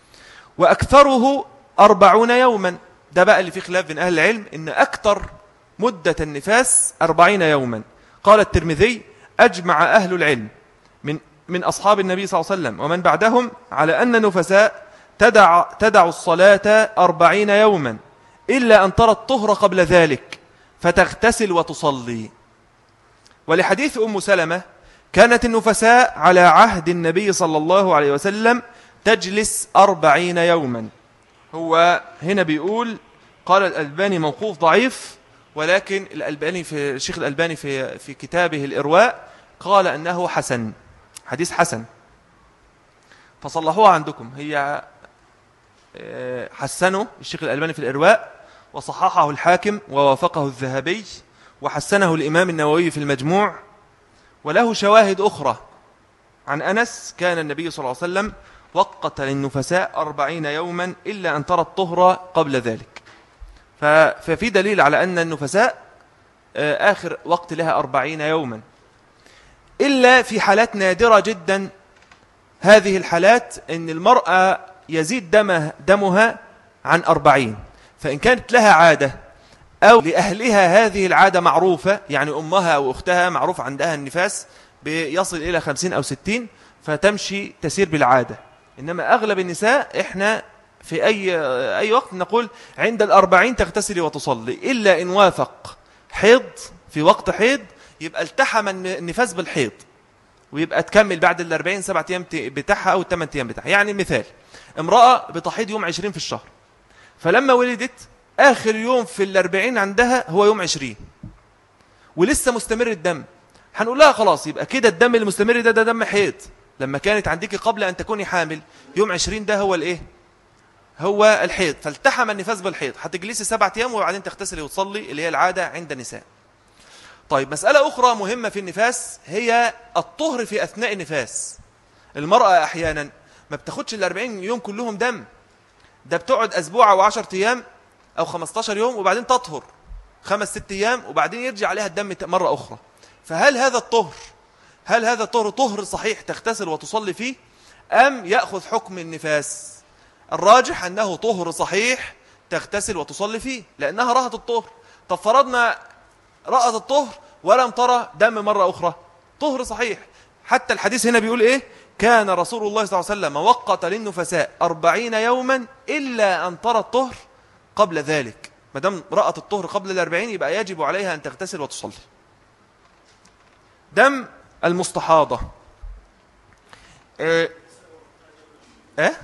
وأكثره أربعون يوما، ده بقى اللي فيه خلاف بين أهل العلم، إن أكثر مدة النفاس أربعين يوما. قال الترمذي: أجمع أهل العلم من من أصحاب النبي صلى الله عليه وسلم ومن بعدهم على أن النفساء تدع, تدع الصلاة أربعين يوما إلا أن ترى الطهر قبل ذلك فتغتسل وتصلي. ولحديث أم سلمة: كانت النفساء على عهد النبي صلى الله عليه وسلم تجلس أربعين يوما. هو هنا بيقول، قال الألباني موقوف ضعيف، ولكن الألباني في الشيخ الألباني في في كتابه الإرواء قال أنه حسن، حديث حسن، فصلحوها عندكم. هي حسنه الشيخ الألباني في الإرواء، وصححه الحاكم ووافقه الذهبي، وحسنه الإمام النووي في المجموع، وله شواهد أخرى عن أنس: كان النبي صلى الله عليه وسلم وقت للنفساء أربعين يوما إلا أن ترى الطهر قبل ذلك. ففي دليل على أن النفساء آخر وقت لها أربعين يوما، إلا في حالات نادرة جدا. هذه الحالات أن المرأة يزيد دمها, دمها عن أربعين، فإن كانت لها عادة أو لأهلها هذه العادة معروفة، يعني أمها أو أختها معروف عندها النفاس بيصل إلى خمسين أو ستين، فتمشي تسير بالعادة. إنما أغلب النساء إحنا في أي, أي وقت نقول عند الأربعين تغتسلي وتصلي، إلا إن وافق حيض في وقت حيض يبقى التحم النفاس بالحيض، ويبقى تكمل بعد الأربعين سبعة أيام بتاعها أو الثمان أيام بتاعها. يعني مثال: امرأة بتحيض يوم عشرين في الشهر، فلما ولدت آخر يوم في الأربعين عندها هو يوم عشرين، ولسه مستمر الدم، هنقول لها خلاص يبقى كده الدم المستمر ده ده دم حيض. لما كانت عندك قبل أن تكوني حامل يوم عشرين ده هو الإيه؟ هو الحيض، فالتحم النفاس بالحيض، هتجلسي سبعة أيام وبعدين تغتسلي وتصلي، اللي هي العادة عند النساء. طيب، مسألة أخرى مهمة في النفاس هي الطهر في أثناء النفاس. المرأة أحيانا ما بتاخدش الأربعين يوم كلهم دم، ده بتقعد أسبوع أو عشرة أيام أو خمستاشر يوم وبعدين تطهر خمس ست أيام وبعدين يرجع عليها الدم مرة أخرى. فهل هذا الطهر هل هذا الطهر طهر صحيح تغتسل وتصلي فيه، أم يأخذ حكم النفاس؟ الراجح أنه طهر صحيح تغتسل وتصلي فيه، لأنها رأت الطهر. طب فرضنا رأت الطهر ولم ترى دم مرة أخرى، طهر صحيح. حتى الحديث هنا بيقول إيه؟ كان رسول الله صلى الله عليه وسلم وقت للنفساء أربعين يوما إلا أن ترى الطهر قبل ذلك. ما دام رأت الطهر قبل الأربعين يبقى يجب عليها أن تغتسل وتصلي. دم المستحاضة إيه؟ إيه؟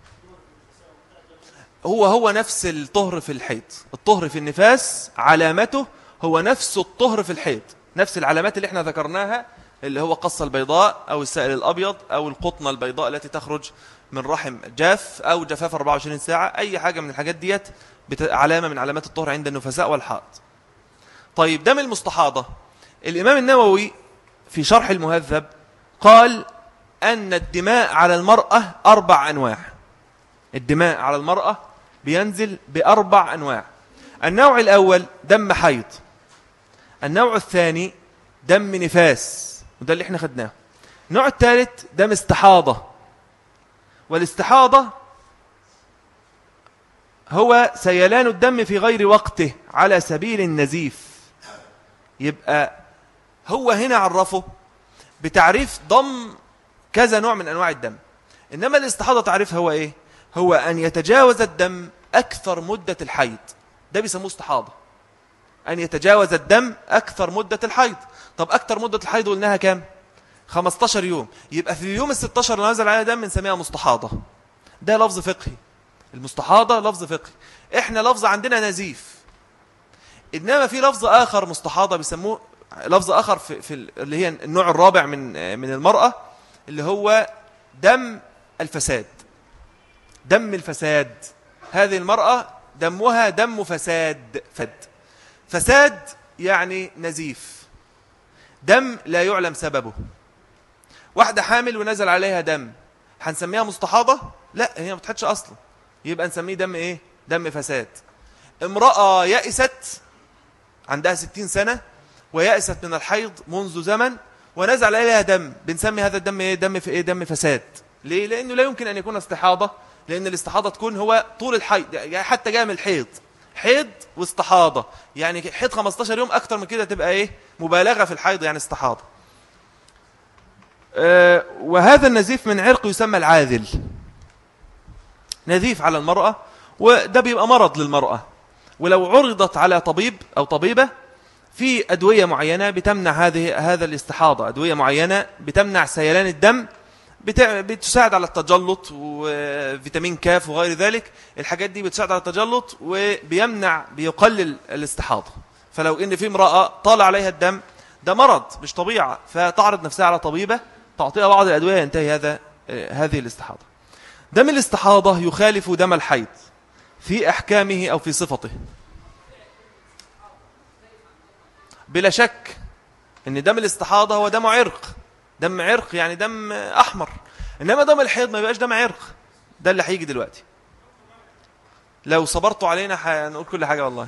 هو هو نفس الطهر في الحيض. الطهر في النفاس علامته هو نفس الطهر في الحيض، نفس العلامات اللي احنا ذكرناها، اللي هو قصة البيضاء أو السائل الأبيض أو القطنة البيضاء التي تخرج من رحم جاف أو جفاف أربعة وعشرين ساعة. أي حاجة من الحاجات ديت علامة من علامات الطهر عند النفساء والحائض. طيب، دم المستحاضة، الإمام النووي في شرح المهذب قال أن الدماء على المرأة أربع أنواع. الدماء على المرأة بينزل بأربع أنواع. النوع الأول دم حيض، النوع الثاني دم نفاس وده اللي احنا خدناه، النوع الثالث دم استحاضة. والاستحاضة هو سيلان الدم في غير وقته على سبيل النزيف. يبقى هو هنا عرفه بتعريف ضم كذا نوع من أنواع الدم. إنما الاستحاضة تعريفها هو إيه؟ هو أن يتجاوز الدم أكثر مدة الحيض، ده بيسموه استحاضة. أن يتجاوز الدم أكثر مدة الحيض. طب أكثر مدة الحيض قلناها كام؟ خمستاشر يوم. يبقى في اليوم الستاشر اللي نزل عليها دم بنسميها مستحاضة. ده لفظ فقهي. المستحاضة لفظ فقهي، إحنا لفظ عندنا نزيف. إنما في لفظ آخر مستحاضة بيسموه لفظ آخر في, في اللي هي النوع الرابع من من المرأة، اللي هو دم الفساد. دم الفساد، هذه المرأة دمها دم فساد. فد فساد يعني نزيف، دم لا يعلم سببه. واحدة حامل ونزل عليها دم، هنسميها مستحاضة؟ لا، هي ما بتحدش أصلا، يبقى نسميه دم إيه؟ دم فساد. امرأة يأست عندها ستين سنة ويأست من الحيض منذ زمن ونزل عليها دم، بنسمي هذا الدم إيه؟ دم في إيه؟ دم فساد. ليه؟ لأنه لا يمكن أن يكون استحاضة، لأن الاستحاضة تكون هو طول الحيض، يعني حتى جاء من الحيض، حيض واستحاضة، يعني حيض خمستاشر يوم، أكتر من كده تبقى إيه مبالغة في الحيض يعني استحاضة. أه وهذا النزيف من عرق يسمى العاذل، نزيف على المرأة، وده بيبقى مرض للمرأة، ولو عرضت على طبيب أو طبيبة في أدوية معينة بتمنع هذه هذا الاستحاضة، أدوية معينة بتمنع سيلان الدم، بتساعد على التجلط، وفيتامين كاف وغير ذلك، الحاجات دي بتساعد على التجلط وبيمنع بيقلل الاستحاضة. فلو إن في امرأة طالع عليها الدم، ده مرض مش طبيعة، فتعرض نفسها على طبيبة تعطيها بعض الأدوية ينتهي هذا هذه الاستحاضة. دم الاستحاضة يخالف دم الحيض في أحكامه أو في صفته، بلا شك ان دم الاستحاضة هو دم عرق، دم عرق يعني دم احمر، انما دم الحيض ما يبقاش دم عرق. ده اللي هيجي دلوقتي، لو صبرتوا علينا هنقول كل حاجة والله.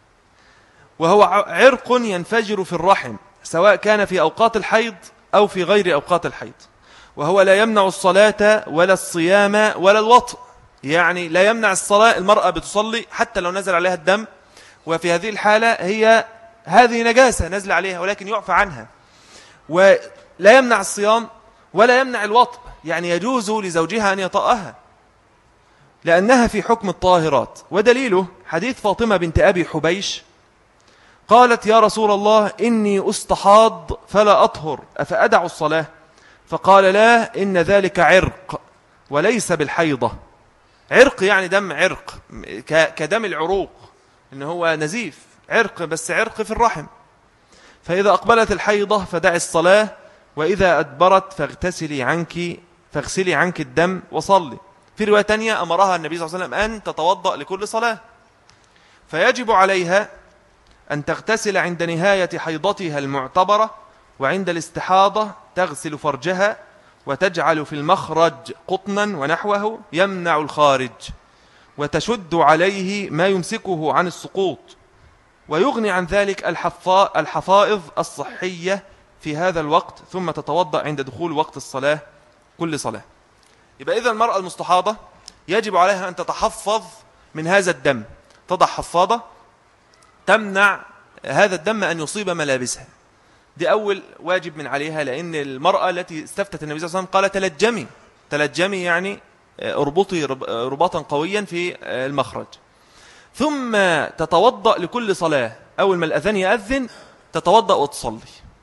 وهو عرق ينفجر في الرحم سواء كان في أوقات الحيض أو في غير أوقات الحيض، وهو لا يمنع الصلاة ولا الصيام ولا الوطء، يعني لا يمنع الصلاة، المرأة بتصلي حتى لو نزل عليها الدم، وفي هذه الحالة هي هذه نجاسة نزل عليها ولكن يعفى عنها. ولا يمنع الصيام ولا يمنع الوطء، يعني يجوز لزوجها أن يطأها لأنها في حكم الطاهرات. ودليله حديث فاطمة بنت أبي حبيش قالت: يا رسول الله إني أستحاض فلا أطهر أفأدع الصلاة؟ فقال: لا، إن ذلك عرق وليس بالحيضة. عرق يعني دم عرق كدم العروق، إن هو نزيف عرق، بس عرق في الرحم. فإذا أقبلت الحيضة فدع الصلاة، وإذا أدبرت فاغتسلي عنك فاغسلي عنك الدم وصلي. في رواية تانية أمرها النبي صلى الله عليه وسلم أن تتوضأ لكل صلاة، فيجب عليها أن تغتسل عند نهاية حيضتها المعتبرة، وعند الاستحاضة تغسل فرجها وتجعل في المخرج قطنا ونحوه يمنع الخارج، وتشد عليه ما يمسكه عن السقوط، ويغني عن ذلك الحفائظ الصحية في هذا الوقت، ثم تتوضأ عند دخول وقت الصلاة كل صلاة. يبقى إذا المرأة المستحاضة يجب عليها أن تتحفظ من هذا الدم، تضع حفاضة تمنع هذا الدم أن يصيب ملابسها. دي أول واجب من عليها، لأن المرأة التي استفتت النبي صلى الله عليه وسلم قال: تلجمي، تلجمي يعني اربطي رباطا قويا في المخرج. ثم تتوضأ لكل صلاة، أول ما الأذان يأذن تتوضأ وتصلي.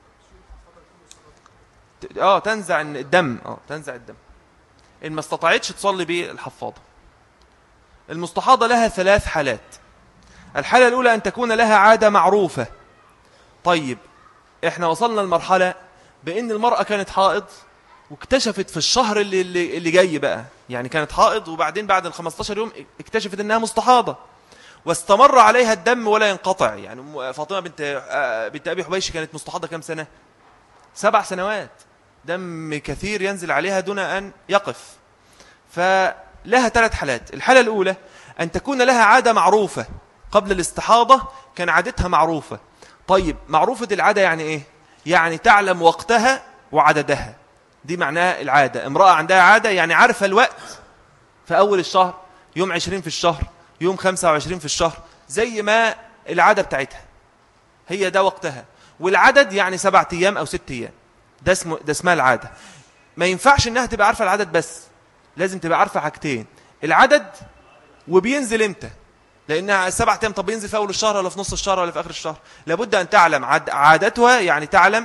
آه تنزع الدم، آه تنزع الدم إن ما استطاعتش تصلي بالحفاضة. المستحاضة لها ثلاث حالات. الحالة الأولى أن تكون لها عادة معروفة. طيب إحنا وصلنا لمرحلة بأن المرأة كانت حائض واكتشفت في الشهر اللي, اللي, اللي جاي بقى، يعني كانت حائض وبعدين بعد ال خمستاشر يوم اكتشفت أنها مستحاضة، واستمر عليها الدم ولا ينقطع. يعني فاطمة بنت بنت أبي حبيش كانت مستحاضة كم سنة؟ سبع سنوات، دم كثير ينزل عليها دون أن يقف. فلها ثلاث حالات. الحالة الأولى أن تكون لها عادة معروفة، قبل الاستحاضة كان عادتها معروفة. طيب معروفة العادة يعني إيه؟ يعني تعلم وقتها وعددها، دي معناها العادة. امرأة عندها عادة يعني عارفة الوقت، في أول الشهر يوم عشرين في الشهر، يوم خمسة وعشرين في الشهر، زي ما العادة بتاعتها هي ده وقتها. والعدد يعني سبعة أيام أو ست أيام، ده اسمه ده اسمها العادة. ما ينفعش إنها تبقى عارفة العدد بس، لازم تبقى عارفة حاجتين: العدد وبينزل إمتى، لأنها السبعة أيام طب بينزل في أول الشهر ولا في نص الشهر ولا في آخر الشهر. لابد أن تعلم عادتها، يعني تعلم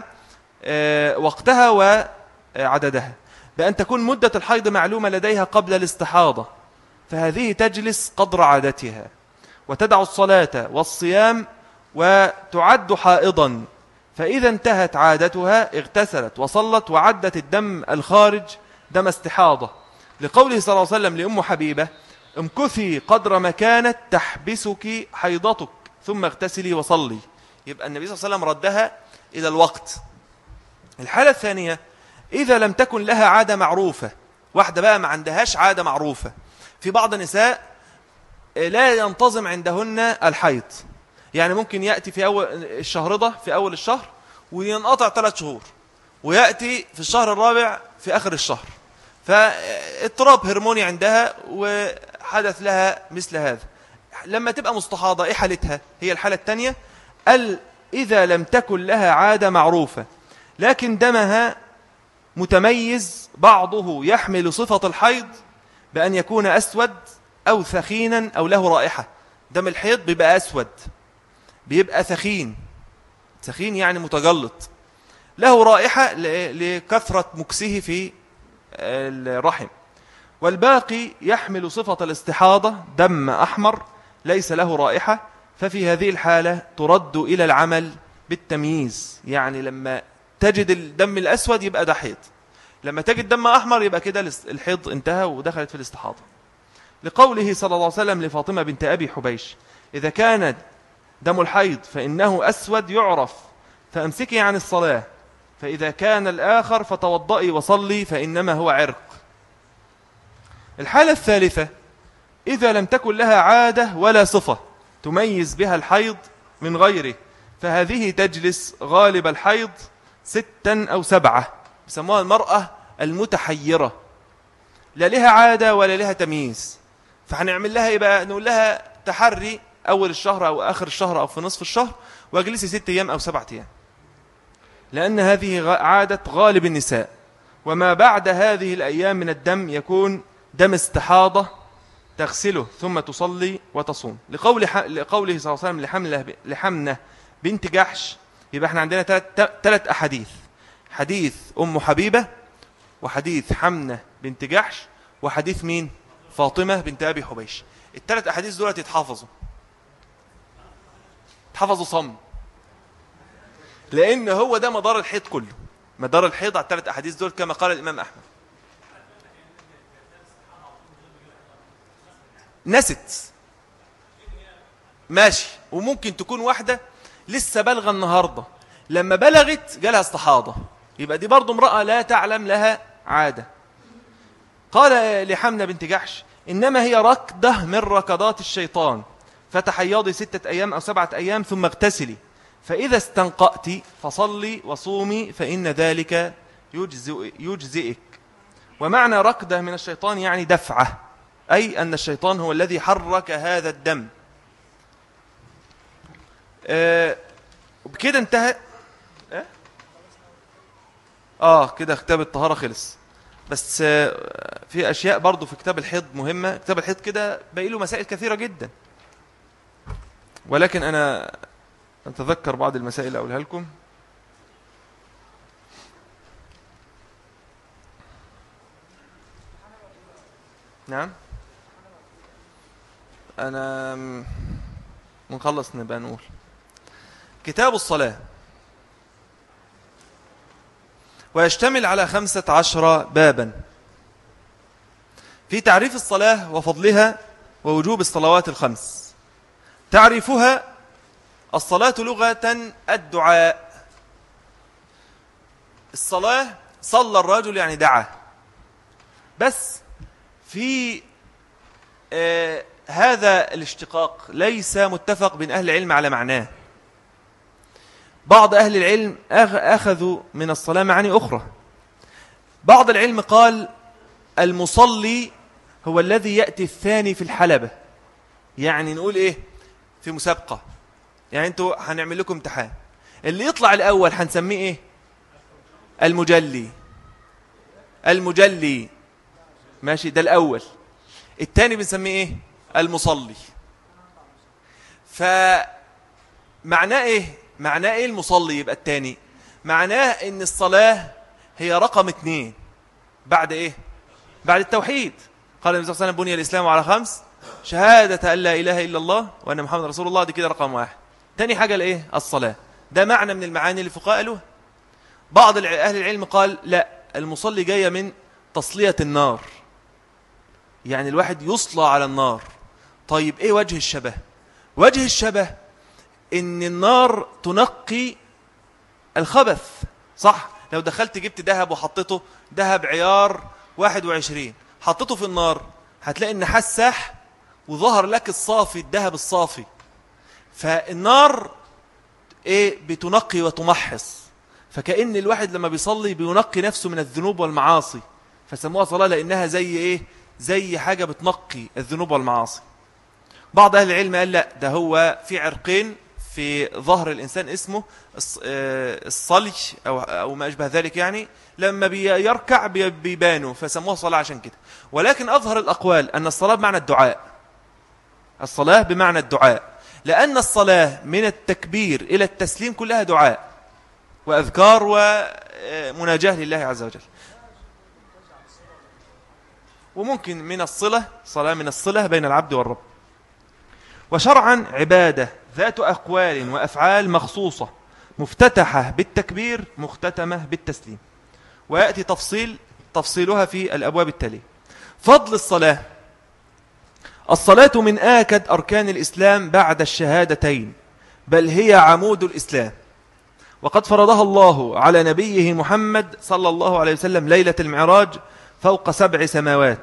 وقتها وعددها، بأن تكون مدة الحيض معلومة لديها قبل الاستحاضة، فهذه تجلس قدر عادتها، وتدع الصلاة والصيام وتعد حائضا. فإذا انتهت عادتها اغتسلت وصلت وعدت الدم الخارج دم استحاضة، لقوله صلى الله عليه وسلم لأم حبيبة: امكثي قدر ما كانت تحبسك حيضتك ثم اغتسلي وصلي. يبقى النبي صلى الله عليه وسلم ردها إلى الوقت. الحالة الثانية: إذا لم تكن لها عادة معروفة، واحدة بقى ما عندهاش عادة معروفة. في بعض النساء لا ينتظم عندهن الحيض، يعني ممكن يأتي في أول الشهر ده في أول الشهر وينقطع ثلاث شهور، ويأتي في الشهر الرابع في آخر الشهر، فاضطراب هرموني عندها وحدث لها مثل هذا. لما تبقى مستحاضة إيه حالتها؟ هي الحالة الثانية، قال إذا لم تكن لها عادة معروفة لكن دمها متميز بعضه يحمل صفة الحيض بأن يكون أسود أو ثخينا أو له رائحة. دم الحيض بيبقى أسود، بيبقى ثخين، ثخين يعني متجلط، له رائحة لكثرة مكسه في الرحم. والباقي يحمل صفة الاستحاضة دم أحمر ليس له رائحة، ففي هذه الحالة ترد إلى العمل بالتمييز. يعني لما تجد الدم الأسود يبقى ده حيض، لما تجد دم أحمر يبقى كده الحيض انتهى ودخلت في الاستحاضة. لقوله صلى الله عليه وسلم لفاطمة بنت أبي حبيش: إذا كان دم الحيض فإنه أسود يعرف فأمسكي عن الصلاة، فإذا كان الآخر فتوضئي وصلي فإنما هو عرق. الحالة الثالثة: إذا لم تكن لها عادة ولا صفة تميز بها الحيض من غيره، فهذه تجلس غالب الحيض ستا أو سبعة، يسموها المرأة المتحيرة، لا لها عادة ولا لها تمييز. فهنعمل لها إيه بقى؟ نقول لها تحري أول الشهر أو آخر الشهر أو في نصف الشهر واجلسي ست أيام أو سبعة أيام، لأن هذه عادة غالب النساء. وما بعد هذه الأيام من الدم يكون دم استحاضة تغسله ثم تصلي وتصوم. لقول ح... لقوله صلى الله عليه وسلم لحمنة, لحمنة بنت جحش. يبقى احنا عندنا ثلاث أحاديث: حديث أم حبيبة، وحديث حمنة بنت جحش، وحديث مين؟ فاطمة بنت أبي حبيش. الثلاث أحاديث دول يتحفظوا، يتحفظوا صم، لأن هو ده مدار الحيض كله. مدار الحيض على الثلاث أحاديث دول كما قال الإمام أحمد. نست ماشي، وممكن تكون واحدة لسه بلغة النهاردة، لما بلغت جالها استحاضة، يبقى دي برضو امرأة لا تعلم لها عادة. قال لحمنة بنت جحش: إنما هي ركضة من ركضات الشيطان، فتحيضي ستة أيام أو سبعة أيام ثم اغتسلي، فإذا استنقأت فصلي وصومي فإن ذلك يجزئ يجزئك. ومعنى ركضة من الشيطان يعني دفعة، أي أن الشيطان هو الذي حرك هذا الدم. آه بكده انتهى. آه, آه كده كتاب الطهارة خلص. بس آه في أشياء برضو في كتاب الحيض مهمة. كتاب الحيض كده باقي له مسائل كثيرة جدا، ولكن أنا أتذكر بعض المسائل أقولها لكم. نعم، أنا منخلص نبقى نقول. كتاب الصلاة ويشتمل على خمسة عشر بابا في تعريف الصلاة وفضلها ووجوب الصلوات الخمس. تعريفها: الصلاة لغة الدعاء. الصلاة صلى الرجل يعني دعا، بس في آه هذا الاشتقاق ليس متفق بين أهل العلم على معناه. بعض أهل العلم أخذوا من الصلاة معاني أخرى. بعض العلم قال المصلي هو الذي يأتي الثاني في الحلبة. يعني نقول إيه في مسابقة، يعني أنتوا هنعمل لكم امتحان، اللي يطلع الأول هنسميه إيه؟ المجلي. المجلي ماشي، ده الأول. الثاني بنسميه إيه؟ المصلي. فمعناه إيه؟ معناه إيه المصلي يبقى الثاني؟ معناه إن الصلاة هي رقم اثنين بعد إيه؟ بعد التوحيد. قال النبي صلى الله عليه وسلم: بني الإسلام على خمس: شهادة أن لا إله إلا الله وأن محمد رسول الله. دي كده رقم واحد. تاني حاجة الإيه؟ الصلاة. ده معنى من المعاني اللي فقهاء قالوها. بعض أهل العلم قال لا، المصلي جاية من تصلية النار، يعني الواحد يصلى على النار. طيب إيه وجه الشبه؟ وجه الشبه إن النار تنقي الخبث، صح؟ لو دخلت جبت ذهب وحطيته، ذهب عيار واحد وعشرين، حطيته في النار، هتلاقي النحاس ساح وظهر لك الصافي، الذهب الصافي. فالنار إيه؟ بتنقي وتمحص. فكأن الواحد لما بيصلي بينقي نفسه من الذنوب والمعاصي، فسموها صلاة لأنها زي إيه؟ زي حاجة بتنقي الذنوب والمعاصي. بعض أهل العلم قال لا، ده هو في عرقين في ظهر الإنسان اسمه الصلي أو, أو ما أشبه ذلك، يعني لما بيركع بيبانوا فسموها صلاة عشان كده. ولكن أظهر الأقوال أن الصلاة بمعنى الدعاء، الصلاة بمعنى الدعاء، لأن الصلاة من التكبير إلى التسليم كلها دعاء وأذكار ومناجاة لله عز وجل. وممكن من الصلة، صلاة من الصلة بين العبد والرب. وشرعا عبادة ذات أقوال وأفعال مخصوصة مفتتحة بالتكبير مختتمة بالتسليم، ويأتي تفصيل تفصيلها في الأبواب التالية. فضل الصلاة: الصلاة من آكد أركان الإسلام بعد الشهادتين، بل هي عمود الإسلام، وقد فرضها الله على نبيه محمد صلى الله عليه وسلم ليلة المعراج فوق سبع سماوات.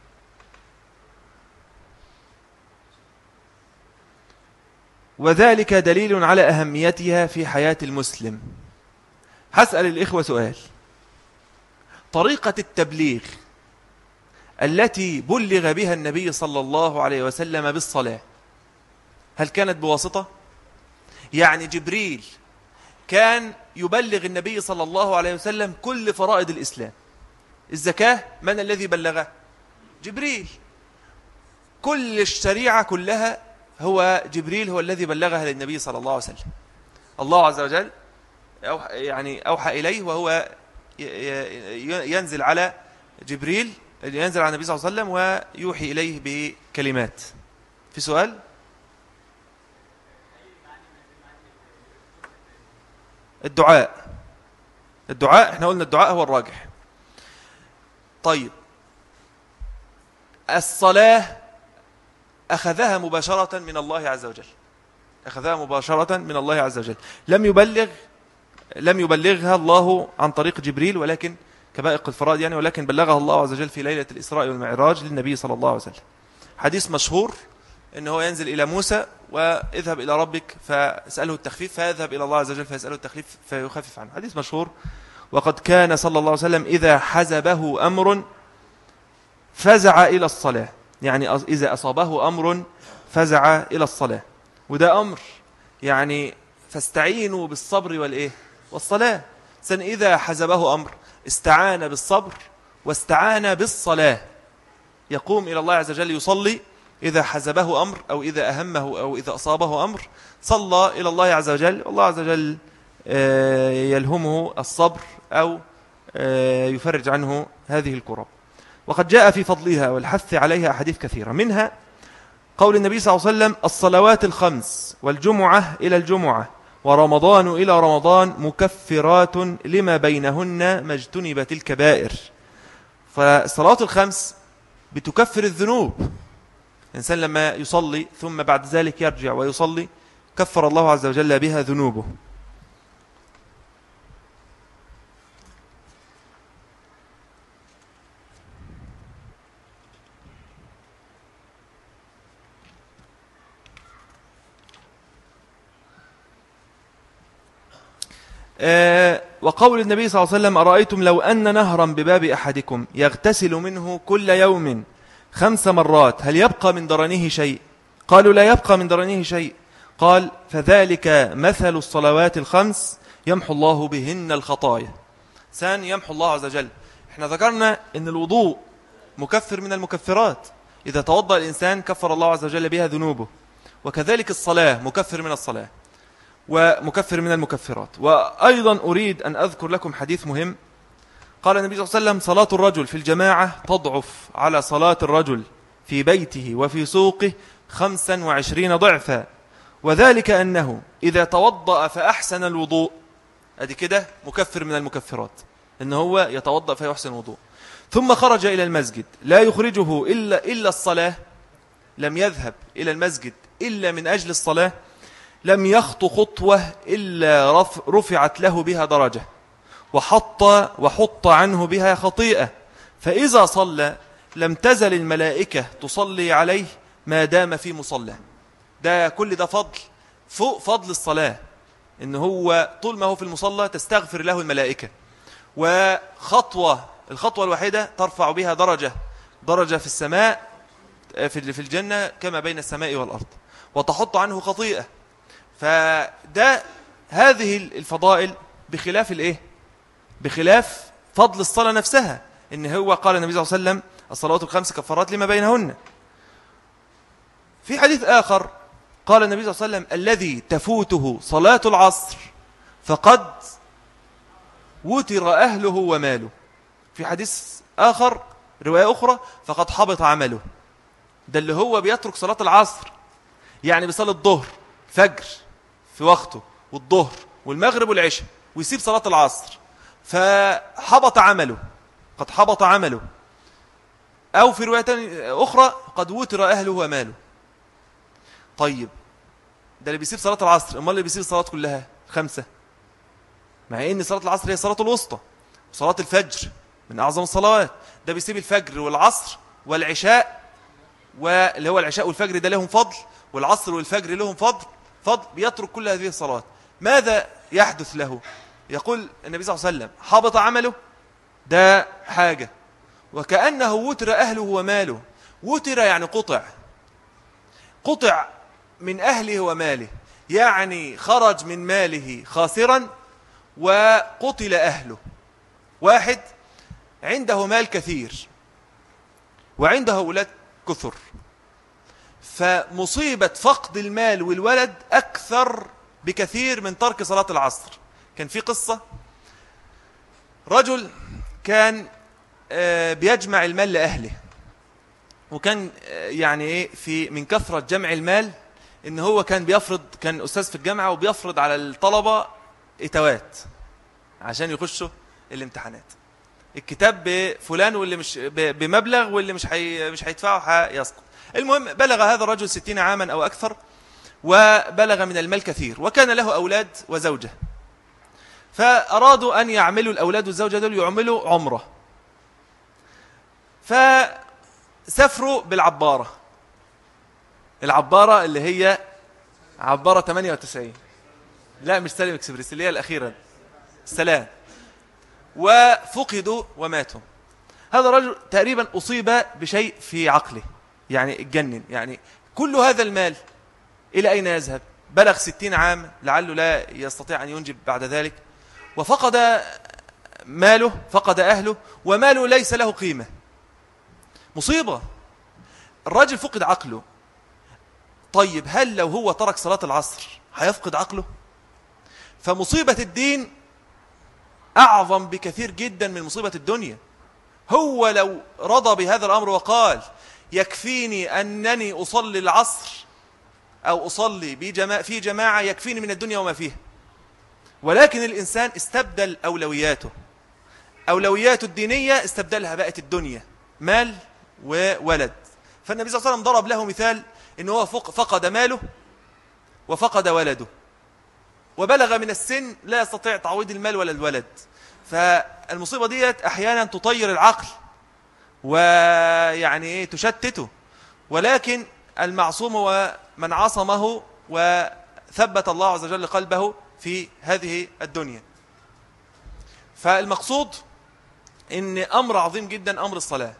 وذلك دليل على أهميتها في حياة المسلم. هسأل الإخوة سؤال: طريقة التبليغ التي بلغ بها النبي صلى الله عليه وسلم بالصلاة هل كانت بواسطة؟ يعني جبريل كان يبلغ النبي صلى الله عليه وسلم كل فرائض الإسلام. الزكاة من الذي بلغه؟ جبريل. كل الشريعة كلها هو جبريل هو الذي بلغها للنبي صلى الله عليه وسلم. الله عز وجل يعني أوحى إليه، وهو ينزل على جبريل، ينزل على النبي صلى الله عليه وسلم ويوحي إليه بكلمات. في سؤال؟ الدعاء الدعاء احنا قلنا الدعاء هو الراجح. طيب، الصلاة أخذها مباشرة من الله عز وجل، أخذها مباشرة من الله عز وجل، لم يبلغ لم يبلغها الله عن طريق جبريل، ولكن كبائق الفرائض يعني، ولكن بلغها الله عز وجل في ليلة الإسراء والمعراج للنبي صلى الله عليه وسلم. حديث مشهور إنه ينزل إلى موسى واذهب إلى ربك فاسأله التخفيف، فيذهب إلى الله عز وجل فيسأله التخفيف فيخفف عنه. حديث مشهور. وقد كان صلى الله عليه وسلم إذا حزبه أمر فزع إلى الصلاة، يعني إذا أصابه أمر فزع إلى الصلاة، وده أمر يعني فاستعينوا بالصبر والإيه والصلاة. سن إذا حزبه أمر استعان بالصبر واستعان بالصلاة، يقوم إلى الله عز وجل يصلي. إذا حزبه أمر أو إذا أهمه أو إذا أصابه أمر صلى إلى الله عز وجل، والله عز وجل يلهمه الصبر أو يفرج عنه هذه الكرب. وقد جاء في فضلها والحث عليها أحاديث كثيرة، منها قول النبي صلى الله عليه وسلم: الصلوات الخمس والجمعة إلى الجمعة ورمضان إلى رمضان مكفرات لما بينهن ما اجتنبت الكبائر. فالصلوات الخمس بتكفر الذنوب. الإنسان لما يصلي ثم بعد ذلك يرجع ويصلي كفر الله عز وجل بها ذنوبه. أه وقول النبي صلى الله عليه وسلم: أرأيتم لو أن نهرا بباب أحدكم يغتسل منه كل يوم خمس مرات هل يبقى من درنه شيء؟ قالوا: لا يبقى من درنه شيء. قال: فذلك مثل الصلوات الخمس يمحو الله بهن الخطايا. ثان يمحو الله عز وجل. احنا ذكرنا ان الوضوء مكفر من المكفرات، إذا توضأ الإنسان كفر الله عز وجل بها ذنوبه، وكذلك الصلاة مكفر من الصلاة ومكفر من المكفرات. وأيضا أريد أن أذكر لكم حديث مهم. قال النبي صلى الله عليه وسلم: صلاة الرجل في الجماعة تضعف على صلاة الرجل في بيته وفي سوقه خمسا وعشرين ضعفا، وذلك أنه إذا توضأ فأحسن الوضوء، أدي كده مكفر من المكفرات، إن هو يتوضأ فيحسن الوضوء، ثم خرج إلى المسجد لا يخرجه إلا, إلا الصلاة، لم يذهب إلى المسجد إلا من أجل الصلاة، لم يخط خطوة إلا رفعت له بها درجة وحط, وحط عنه بها خطيئة، فإذا صلى لم تزل الملائكة تصلي عليه ما دام في مصلى. ده كل ده فضل فوق فضل الصلاة، إن هو طول ما هو في المصلى تستغفر له الملائكة، وخطوة الخطوة الواحدة ترفع بها درجة درجة في السماء في الجنة كما بين السماء والأرض، وتحط عنه خطيئة. فده هذه الفضائل بخلاف الايه؟ بخلاف فضل الصلاة نفسها، إن هو قال النبي صلى الله عليه وسلم الصلوات الخمس كفارات لما بينهن. في حديث آخر قال النبي صلى الله عليه وسلم الذي تفوته صلاة العصر فقد وتر أهله وماله. في حديث آخر رواية أخرى فقد حبط عمله. ده اللي هو بيترك صلاة العصر، يعني بيصلي الظهر فجر في وقته والظهر والمغرب والعشاء ويسيب صلاة العصر، فحبط عمله، قد حبط عمله. أو في رواية أخرى قد وتر أهله وماله. طيب ده اللي بيسيب صلاة العصر، أمال اللي بيسيب الصلاة كلها خمسة، مع إن صلاة العصر هي صلاة الوسطى، وصلاة الفجر من أعظم الصلوات. ده بيسيب الفجر والعصر والعشاء، واللي هو العشاء والفجر ده لهم فضل، والعصر والفجر لهم فضل فضل بيترك كل هذه الصلاة. ماذا يحدث له؟ يقول النبي صلى الله عليه وسلم حبط عمله. ده حاجة. وكأنه وتر أهله وماله. وتر يعني قطع، قطع من أهله وماله، يعني خرج من ماله خاسرا وقتل أهله. واحد عنده مال كثير وعنده أولاد كثر، فمصيبة فقد المال والولد أكثر بكثير من ترك صلاة العصر. كان في قصة، رجل كان بيجمع المال لأهله، وكان يعني إيه في من كثرة جمع المال إن هو كان بيفرض، كان أستاذ في الجامعة وبيفرض على الطلبة إتوات عشان يخشوا الامتحانات. الكتاب بفلان واللي مش بمبلغ، واللي مش حي مش هيدفعه هيسقط. المهم بلغ هذا الرجل ستين عاما أو أكثر، وبلغ من المال كثير، وكان له أولاد وزوجة. فأرادوا أن يعملوا الأولاد والزوجة دول يعملوا عمرة، فسافروا بالعبارة، العبارة اللي هي عبارة ثمانية وتسعين، لا مش سالم اكسبريس، اللي هي الأخيرة السلام، وفقدوا وماتوا. هذا الرجل تقريبا أصيب بشيء في عقله، يعني اتجنن. يعني كل هذا المال إلى أين يذهب؟ بلغ ستين عام، لعله لا يستطيع أن ينجب بعد ذلك، وفقد ماله، فقد أهله، وماله ليس له قيمة. مصيبة. الرجل فقد عقله. طيب هل لو هو ترك صلاة العصر هيفقد عقله؟ فمصيبة الدين أعظم بكثير جدا من مصيبة الدنيا. هو لو رضى بهذا الأمر وقال يكفيني أنني أصلي العصر أو أصلي بجماعة في جماعة يكفيني من الدنيا وما فيها، ولكن الإنسان استبدل أولوياته، أولوياته الدينية استبدلها بقت الدنيا، مال وولد. فالنبي صلى الله عليه وسلم ضرب له مثال إنه هو فقد ماله وفقد ولده، وبلغ من السن لا يستطيع تعويض المال ولا الولد. فالمصيبة ديت أحيانا تطير العقل ويعني إيه تشتته، ولكن المعصوم هو من عصمه وثبت الله عز وجل قلبه في هذه الدنيا. فالمقصود إن أمر عظيم جدا أمر الصلاة،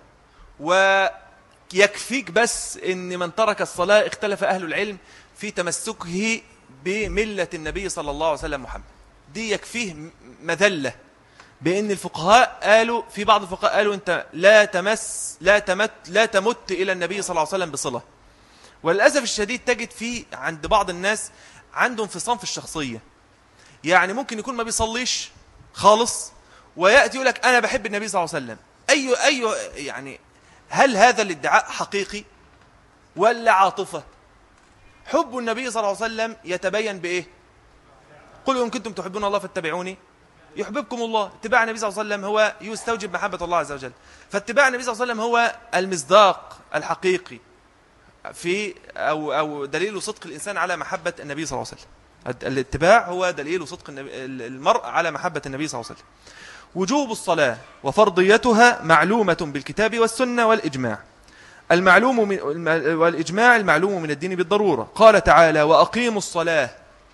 ويكفيك بس إن من ترك الصلاة اختلف أهل العلم في تمسكه بملة النبي صلى الله عليه وسلم محمد. دي يكفيه مذلة، بأن الفقهاء قالوا، في بعض الفقهاء قالوا أنت لا تمس لا تمت لا تمت إلى النبي صلى الله عليه وسلم بصلة. وللأسف الشديد تجد في عند بعض الناس عنده انفصام في الشخصية، يعني ممكن يكون ما بيصليش خالص ويأتي يقول لك أنا بحب النبي صلى الله عليه وسلم. أي أي يعني هل هذا الادعاء حقيقي ولا عاطفة؟ حب النبي صلى الله عليه وسلم يتبين بإيه؟ قل إن كنتم تحبون الله فاتبعوني يحببكم الله. اتباع النبي صلى الله عليه وسلم هو يستوجب محبة الله عز وجل. فاتباع النبي صلى الله عليه وسلم هو المصداق الحقيقي في أو أو دليل صدق الإنسان على محبة النبي صلى الله عليه وسلم. الاتباع هو دليل صدق المرء على محبة النبي صلى الله عليه وسلم. وجوب الصلاة وفرضيتها معلومة بالكتاب والسنة والإجماع. المعلوم من والإجماع المعلوم من الدين بالضرورة. قال تعالى وأقيموا الصلاة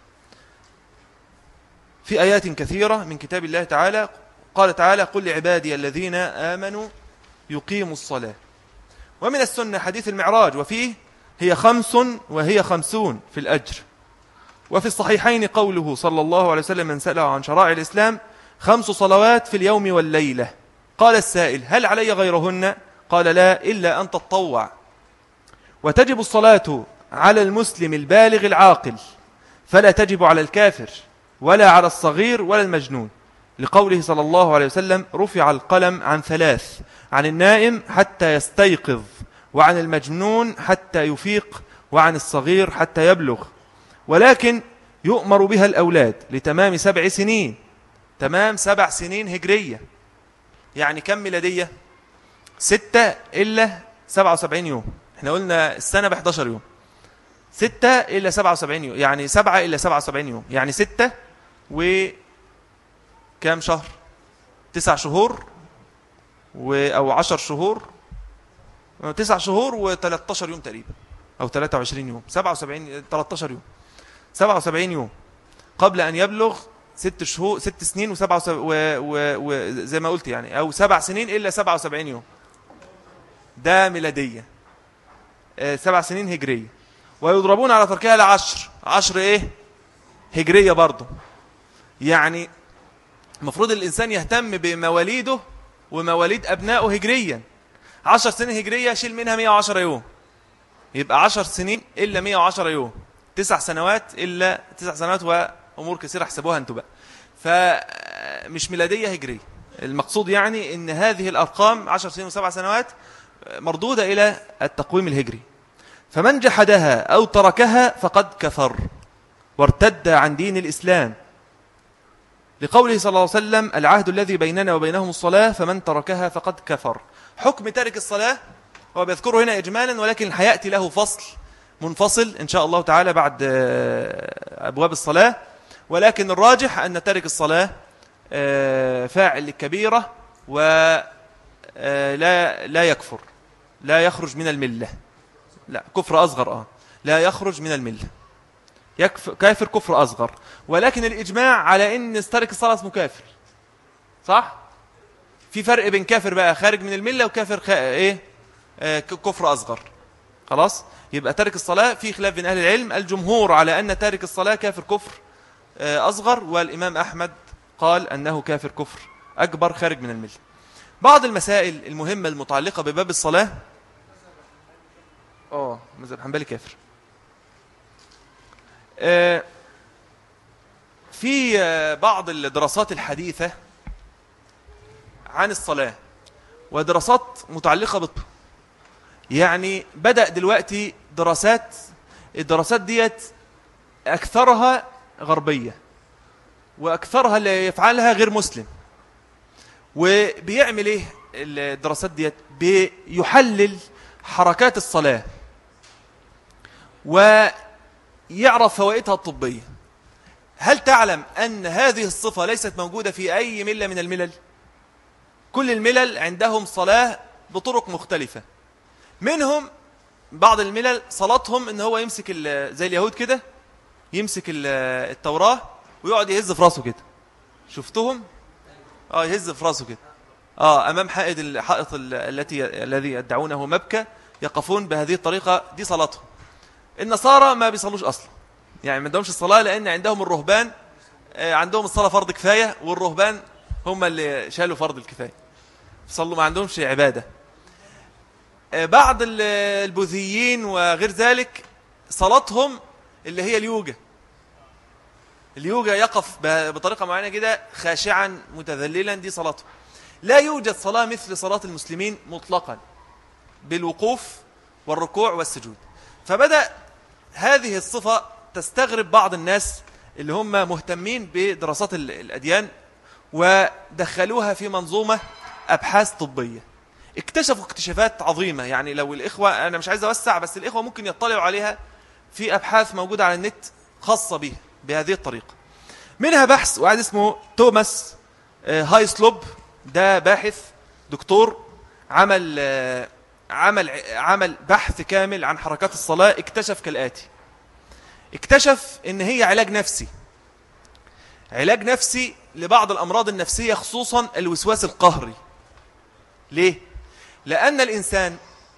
في آيات كثيرة من كتاب الله تعالى. قال تعالى قل لعبادي الذين آمنوا يقيموا الصلاة. ومن السنة حديث المعراج وفيه هي خمس وهي خمسون في الأجر. وفي الصحيحين قوله صلى الله عليه وسلم من سأله عن شرائع الإسلام خمس صلوات في اليوم والليلة. قال السائل هل علي غيرهن؟ قال لا إلا أن تطوع. وتجب الصلاة على المسلم البالغ العاقل فلا تجب على الكافر ولا على الصغير ولا المجنون، لقوله صلى الله عليه وسلم رفع القلم عن ثلاث: عن النائم حتى يستيقظ، وعن المجنون حتى يفيق، وعن الصغير حتى يبلغ. ولكن يؤمر بها الأولاد لتمام سبع سنين، تمام سبع سنين هجرية، يعني كم ميلادية؟ ستة إلا سبعة وسبعين يوم. احنا قلنا السنة بحداشر يوم، ستة إلا سبعة وسبعين يوم، يعني سبعة إلا سبعة وسبعين يوم، يعني ستة و كام شهر؟ تسع شهور و... أو عشر شهور، تسع شهور وثلاثة يوم تقريبا، أو ثلاثة وعشرين يوم، سبعة وسبعين، ثلاثة يوم، سبعة وسبعين يوم قبل أن يبلغ ست شهور، ست سنين وسبعة وسب... و... و... وزي ما قلت يعني، أو سبع سنين إلا سبعة وسبعين يوم، ده ميلادية. آه سبع سنين هجرية. ويضربون على تركها لعشر، عشر إيه؟ هجرية برضو. يعني المفروض الإنسان يهتم بمواليده ومواليد أبنائه هجريا. عشر سنين هجرية شيل منها مئة وعشرة يوم، يبقى عشر سنين إلا مئة وعشرة يوم، تسع سنوات إلا تسع سنوات وأمور كثيرة احسبوها أنتوا بقى. فمش ميلادية هجرية. المقصود يعني أن هذه الأرقام عشر سنين وسبع سنوات مردودة إلى التقويم الهجري. فمن جحدها أو تركها فقد كفر وارتد عن دين الإسلام، لقوله صلى الله عليه وسلم العهد الذي بيننا وبينهم الصلاة فمن تركها فقد كفر. حكم تارك الصلاة هو بيذكره هنا إجمالا، ولكن هيأتي له فصل منفصل إن شاء الله تعالى بعد أبواب الصلاة. ولكن الراجح أن تارك الصلاة فاعل للكبيرة ولا لا يكفر، لا يخرج من الملة، لا كفر أصغر آه لا يخرج من الملة، كافر كفر أصغر. ولكن الإجماع على أن تارك الصلاة اسمه كافر، صح؟ في فرق بين كافر بقى خارج من الملة وكافر خ... إيه؟ آه كفر أصغر. خلاص؟ يبقى تارك الصلاة في خلاف بين أهل العلم. الجمهور على أن تارك الصلاة كافر كفر آه أصغر، والإمام أحمد قال أنه كافر كفر أكبر خارج من الملة. بعض المسائل المهمة المتعلقة بباب الصلاة آه مذهب حنبلي كافر. آه في آه بعض الدراسات الحديثة عن الصلاة ودراسات متعلقة بالطب، يعني بدأ دلوقتي دراسات، الدراسات ديت أكثرها غربية وأكثرها اللي يفعلها غير مسلم. وبيعمل إيه الدراسات ديت؟ بيحلل حركات الصلاة ويعرف فوائدها الطبية. هل تعلم أن هذه الصفة ليست موجودة في أي ملة من الملل؟ كل الملل عندهم صلاة بطرق مختلفة. منهم بعض الملل صلاتهم ان هو يمسك زي اليهود كده، يمسك التوراة ويقعد يهز في راسه كده. شفتهم؟ اه يهز في راسه كده. اه امام حائط الحائط التي الذي يدعونه مبكى، يقفون بهذه الطريقة، دي صلاتهم. النصارى ما بيصلوش اصلا، يعني ما عندهمش الصلاة، لان عندهم الرهبان عندهم الصلاة فرض كفاية، والرهبان هم اللي شالوا فرض الكفاية، صلوا ما عندهمش عبادة. بعض البوذيين وغير ذلك صلاتهم اللي هي اليوجا، اليوجا يقف بطريقة معينة كده خاشعا متذللا، دي صلاته. لا يوجد صلاة مثل صلاة المسلمين مطلقا بالوقوف والركوع والسجود. فبدأ هذه الصفة تستغرب بعض الناس اللي هم مهتمين بدراسات الأديان، ودخلوها في منظومة أبحاث طبية. اكتشفوا اكتشافات عظيمة، يعني لو الإخوة، أنا مش عايز أوسع، بس الإخوة ممكن يطلعوا عليها في أبحاث موجودة على النت خاصة به بهذه الطريقة. منها بحث واحد اسمه توماس هايسلوب، ده باحث دكتور عمل عمل عمل بحث كامل عن حركات الصلاة. اكتشف كالآتي: اكتشف ان هي علاج نفسي، علاج نفسي لبعض الأمراض النفسية، خصوصا الوسواس القهري. ليه؟ لأن الإنسان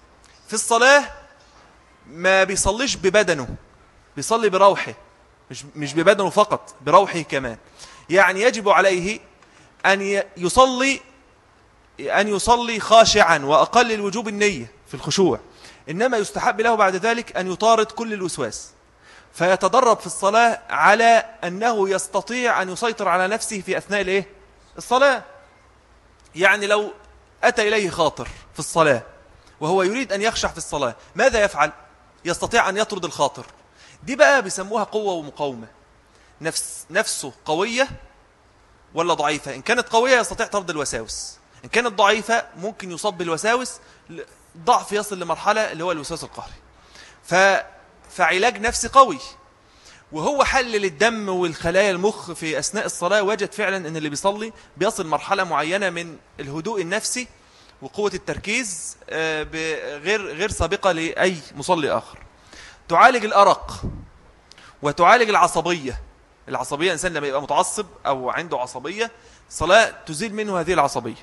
في الصلاة ما بيصليش ببدنه، بيصلي بروحه، مش مش ببدنه فقط، بروحه كمان. يعني يجب عليه أن يصلي أن يصلي خاشعا، وأقل الوجوب النية في الخشوع، إنما يستحب له بعد ذلك أن يطارد كل الوسواس، فيتدرب في الصلاة على أنه يستطيع أن يسيطر على نفسه في أثناء الإيه؟ الصلاة. يعني لو أتى إليه خاطر في الصلاة وهو يريد أن يخشع في الصلاة، ماذا يفعل؟ يستطيع أن يطرد الخاطر. دي بقى بيسموها قوة ومقاومة. نفس نفسه قوية ولا ضعيفة؟ إن كانت قوية يستطيع طرد الوساوس، إن كانت ضعيفة ممكن يصاب بالوساوس، ضعف يصل لمرحلة اللي هو الوسواس القهري. ف... فعلاج نفسي قوي. وهو حلل الدم والخلايا المخ في أثناء الصلاة، وجد فعلا أن اللي بيصلي بيصل مرحلة معينة من الهدوء النفسي وقوة التركيز غير غير سابقة لأي مصلي آخر. تعالج الأرق وتعالج العصبية. العصبية، إنسان لما يبقى متعصب أو عنده عصبية، صلاة تزيل منه هذه العصبية.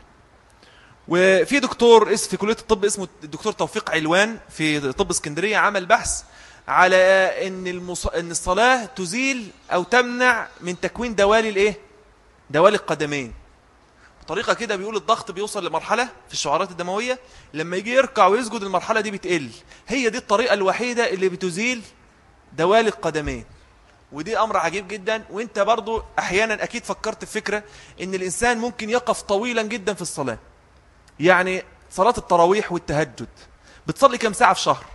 وفي دكتور في كلية الطب اسمه الدكتور توفيق علوان في طب اسكندرية عمل بحث على ان المص... ان الصلاة تزيل او تمنع من تكوين دوالي الايه؟ دوالي القدمين. بطريقة كده بيقول الضغط بيوصل لمرحلة في الشعيرات الدموية لما يجي يركع ويسجد المرحلة دي بتقل. هي دي الطريقة الوحيدة اللي بتزيل دوالي القدمين. ودي امر عجيب جدا. وانت برضو احيانا اكيد فكرت في فكرة ان الانسان ممكن يقف طويلا جدا في الصلاة. يعني صلاة التراويح والتهجد بتصلي كم ساعة في شهر؟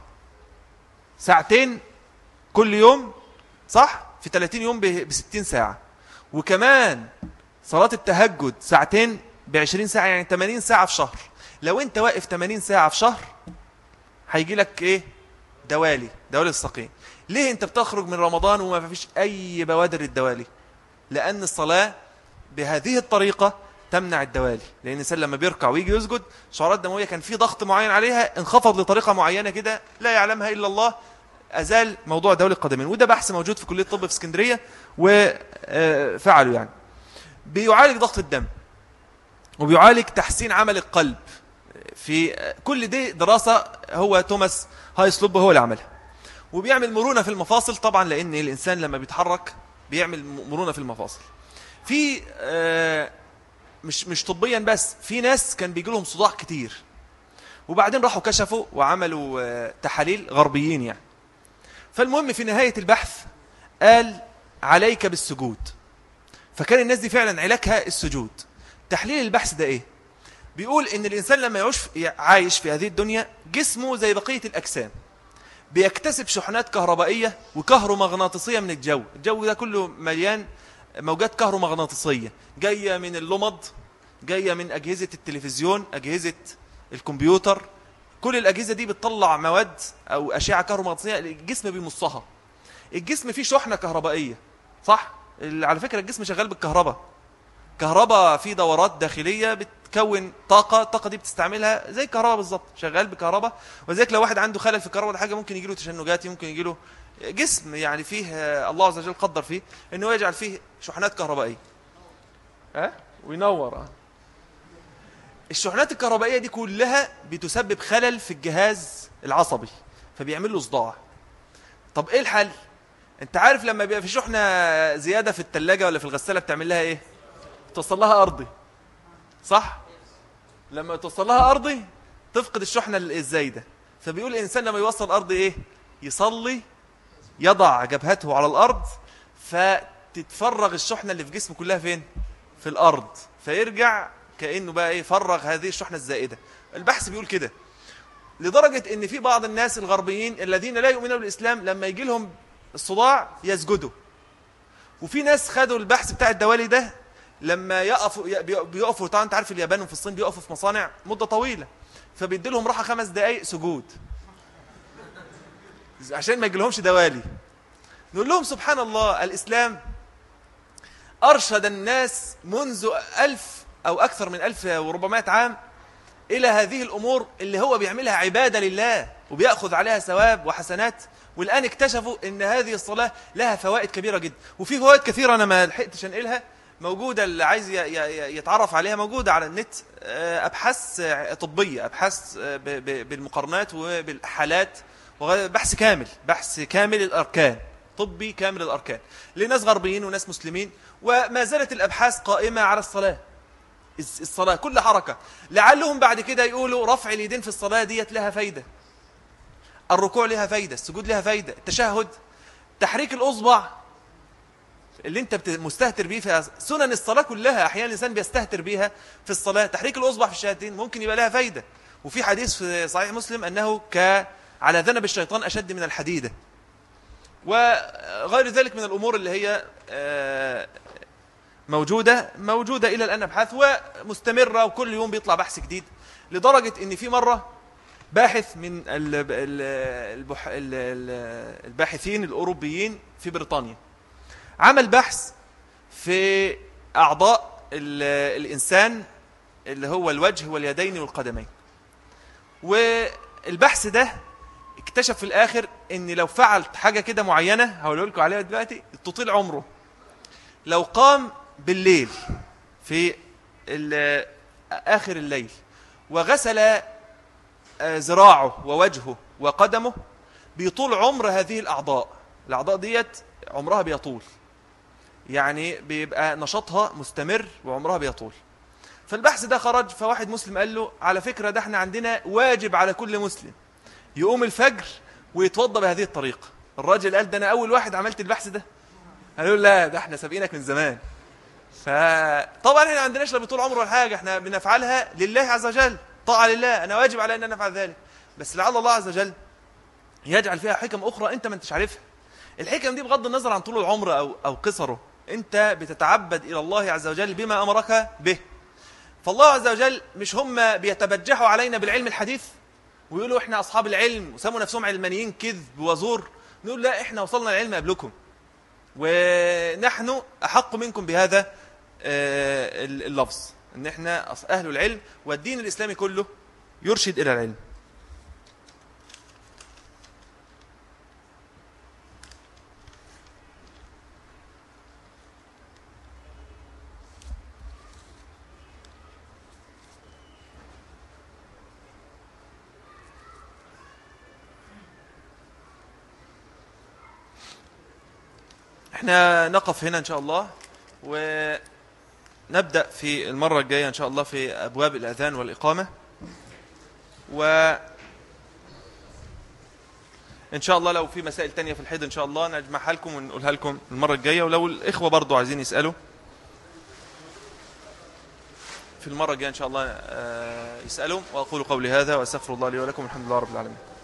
ساعتين كل يوم، صح؟ في ثلاثين يوم بستين ساعة. وكمان صلاة التهجد ساعتين بعشرين ساعة، يعني ثمانين ساعة في شهر. لو انت واقف ثمانين ساعة في شهر هيجي لك ايه؟ دوالي، دوالي الساقين. ليه انت بتخرج من رمضان وما فيش اي بوادر الدوالي؟ لان الصلاة بهذه الطريقة تمنع الدوالي. لان الانسان لما بيركع ويجي يسجد شعيرات دمويه كان في ضغط معين عليها انخفض لطريقه معينه كده لا يعلمها الا الله، ازال موضوع دوالي القدمين. وده بحث موجود في كليه الطب في اسكندريه وفعلوا. يعني بيعالج ضغط الدم وبيعالج تحسين عمل القلب. في كل دي دراسه هو توماس هايسلوب هو اللي عملها. وبيعمل مرونه في المفاصل طبعا، لان الانسان لما بيتحرك بيعمل مرونه في المفاصل. في آه مش مش طبيا بس، في ناس كان بيجي لهم صداع كتير وبعدين راحوا كشفوا وعملوا تحاليل غربيين يعني. فالمهم في نهاية البحث قال عليك بالسجود. فكان الناس دي فعلا علاجها السجود. تحليل البحث ده ايه؟ بيقول ان الانسان لما يعيش عايش في هذه الدنيا جسمه زي بقية الاجسام بيكتسب شحنات كهربائية وكهرومغناطيسية من الجو. الجو ده كله مليان موجات كهرومغناطيسية جاية من اللمض، جاية من أجهزة التلفزيون، أجهزة الكمبيوتر. كل الأجهزة دي بتطلع مواد أو أشعة كهرومغناطيسية الجسم بيمصها. الجسم فيه شحنة كهربائية، صح؟ على فكرة الجسم شغال بالكهرباء. كهرباء في دورات داخلية بتكون طاقة، الطاقة دي بتستعملها زي الكهرباء بالظبط، شغال بكهرباء. وذلك لو واحد عنده خلل في الكهرباء ولا حاجة ممكن يجيله تشنجات، ممكن يجيله جسم يعني فيه الله عز وجل قدر فيه انه يجعل فيه شحنات كهربائيه ها وينور. اه الشحنات الكهربائيه دي كلها بتسبب خلل في الجهاز العصبي فبيعمل له صداع. طب ايه الحل؟ انت عارف لما بيبقى في شحنه زياده في الثلاجه ولا في الغساله بتعمل لها ايه؟ توصل لها ارضي، صح؟ لما توصل لها ارضي تفقد الشحنه الزايده. فبيقول الانسان لما يوصل ارضي ايه؟ يصلي يضع جبهته على الأرض فتتفرغ الشحنة اللي في جسمه كلها فين؟ في الأرض، فيرجع كأنه بقى إيه؟ فرغ هذه الشحنة الزائدة. البحث بيقول كده، لدرجة إن في بعض الناس الغربيين الذين لا يؤمنون بالإسلام لما يجي لهم الصداع يسجدوا. وفي ناس خدوا البحث بتاع الدوالي ده لما يقفوا بيقفوا طبعا انت عارف اليابان وفي الصين بيقفوا في مصانع مدة طويلة، فبيدي لهم راحة خمس دقايق سجود عشان ما يجيلهمش دوالي. نقول لهم سبحان الله، الإسلام أرشد الناس منذ ألف أو أكثر من ألف وأربعمائة عام إلى هذه الأمور اللي هو بيعملها عبادة لله وبيأخذ عليها ثواب وحسنات. والآن اكتشفوا أن هذه الصلاة لها فوائد كبيرة جدا. وفي فوائد كثيرة أنا ما لحقتش أنقلها، موجودة، اللي عايز يتعرف عليها موجودة على النت، أبحاث طبية، أبحاث بالمقارنات وبالحالات، بحث كامل، بحث كامل الأركان، طبي كامل الأركان لناس غربيين وناس مسلمين. وما زالت الأبحاث قائمة على الصلاة، الصلاة كل حركة. لعلهم بعد كده يقولوا رفع اليدين في الصلاة ديت لها فايدة، الركوع لها فايدة، السجود لها فايدة، التشهد، تحريك الأصبع اللي انت مستهتر بيه في سنن الصلاة كلها، احيانا الانسان بيستهتر بيها في الصلاة، تحريك الأصبع في الشهادتين ممكن يبقى لها فايدة. وفي حديث في صحيح مسلم أنه ك على ذنب الشيطان أشد من الحديدة، وغير ذلك من الأمور اللي هي موجودة موجودة إلى الآن، أبحاث ومستمرة، وكل يوم بيطلع بحث جديد. لدرجة أن في مرة باحث من الباحثين الأوروبيين في بريطانيا عمل بحث في أعضاء الإنسان اللي هو الوجه واليدين والقدمين، والبحث ده اكتشف في الآخر أن لو فعلت حاجة كده معينة هقول لكم عليها دلوقتي تطيل عمره. لو قام بالليل في آخر الليل وغسل ذراعه ووجهه وقدمه بيطول عمر هذه الأعضاء، الأعضاء ديت عمرها بيطول، يعني بيبقى نشاطها مستمر وعمرها بيطول. فالبحث ده خرج، فواحد مسلم قال له على فكرة ده احنا عندنا واجب على كل مسلم يقوم الفجر ويتوضى بهذه الطريقة. الراجل قال ده أنا أول واحد عملت البحث ده. قالوا لا ده احنا سابقينك من زمان. فطبعا احنا ما عندناش لا بطول عمر ولا حاجة، احنا بنفعلها لله عز وجل، طاعة لله، أنا واجب علي أن أنا أفعل ذلك، بس لعل الله عز وجل يجعل فيها حكم أخرى أنت ما انتش عارفها. الحكم دي بغض النظر عن طول العمر أو, أو قصره، أنت بتتعبد إلى الله عز وجل بما أمرك به. فالله عز وجل مش هم بيتبجحوا علينا بالعلم الحديث ويقولوا إحنا أصحاب العلم وسموا نفسهم علمانيين كذب وزور، نقول لا إحنا وصلنا العلم قبلكم ونحن أحق منكم بهذا اللفظ، أن إحنا أهل العلم، والدين الإسلامي كله يرشد إلى العلم. احنا نقف هنا ان شاء الله، ونبدأ في المرة الجاية ان شاء الله في ابواب الاذان والاقامة، وان شاء الله لو في مسائل تانية في الحيض ان شاء الله نجمعها لكم ونقولها لكم المرة الجاية، ولو الاخوة برضو عايزين يسألوا في المرة الجاية ان شاء الله يسألوا. واقول قولي هذا واستغفر الله لي ولكم، الحمد لله رب العالمين.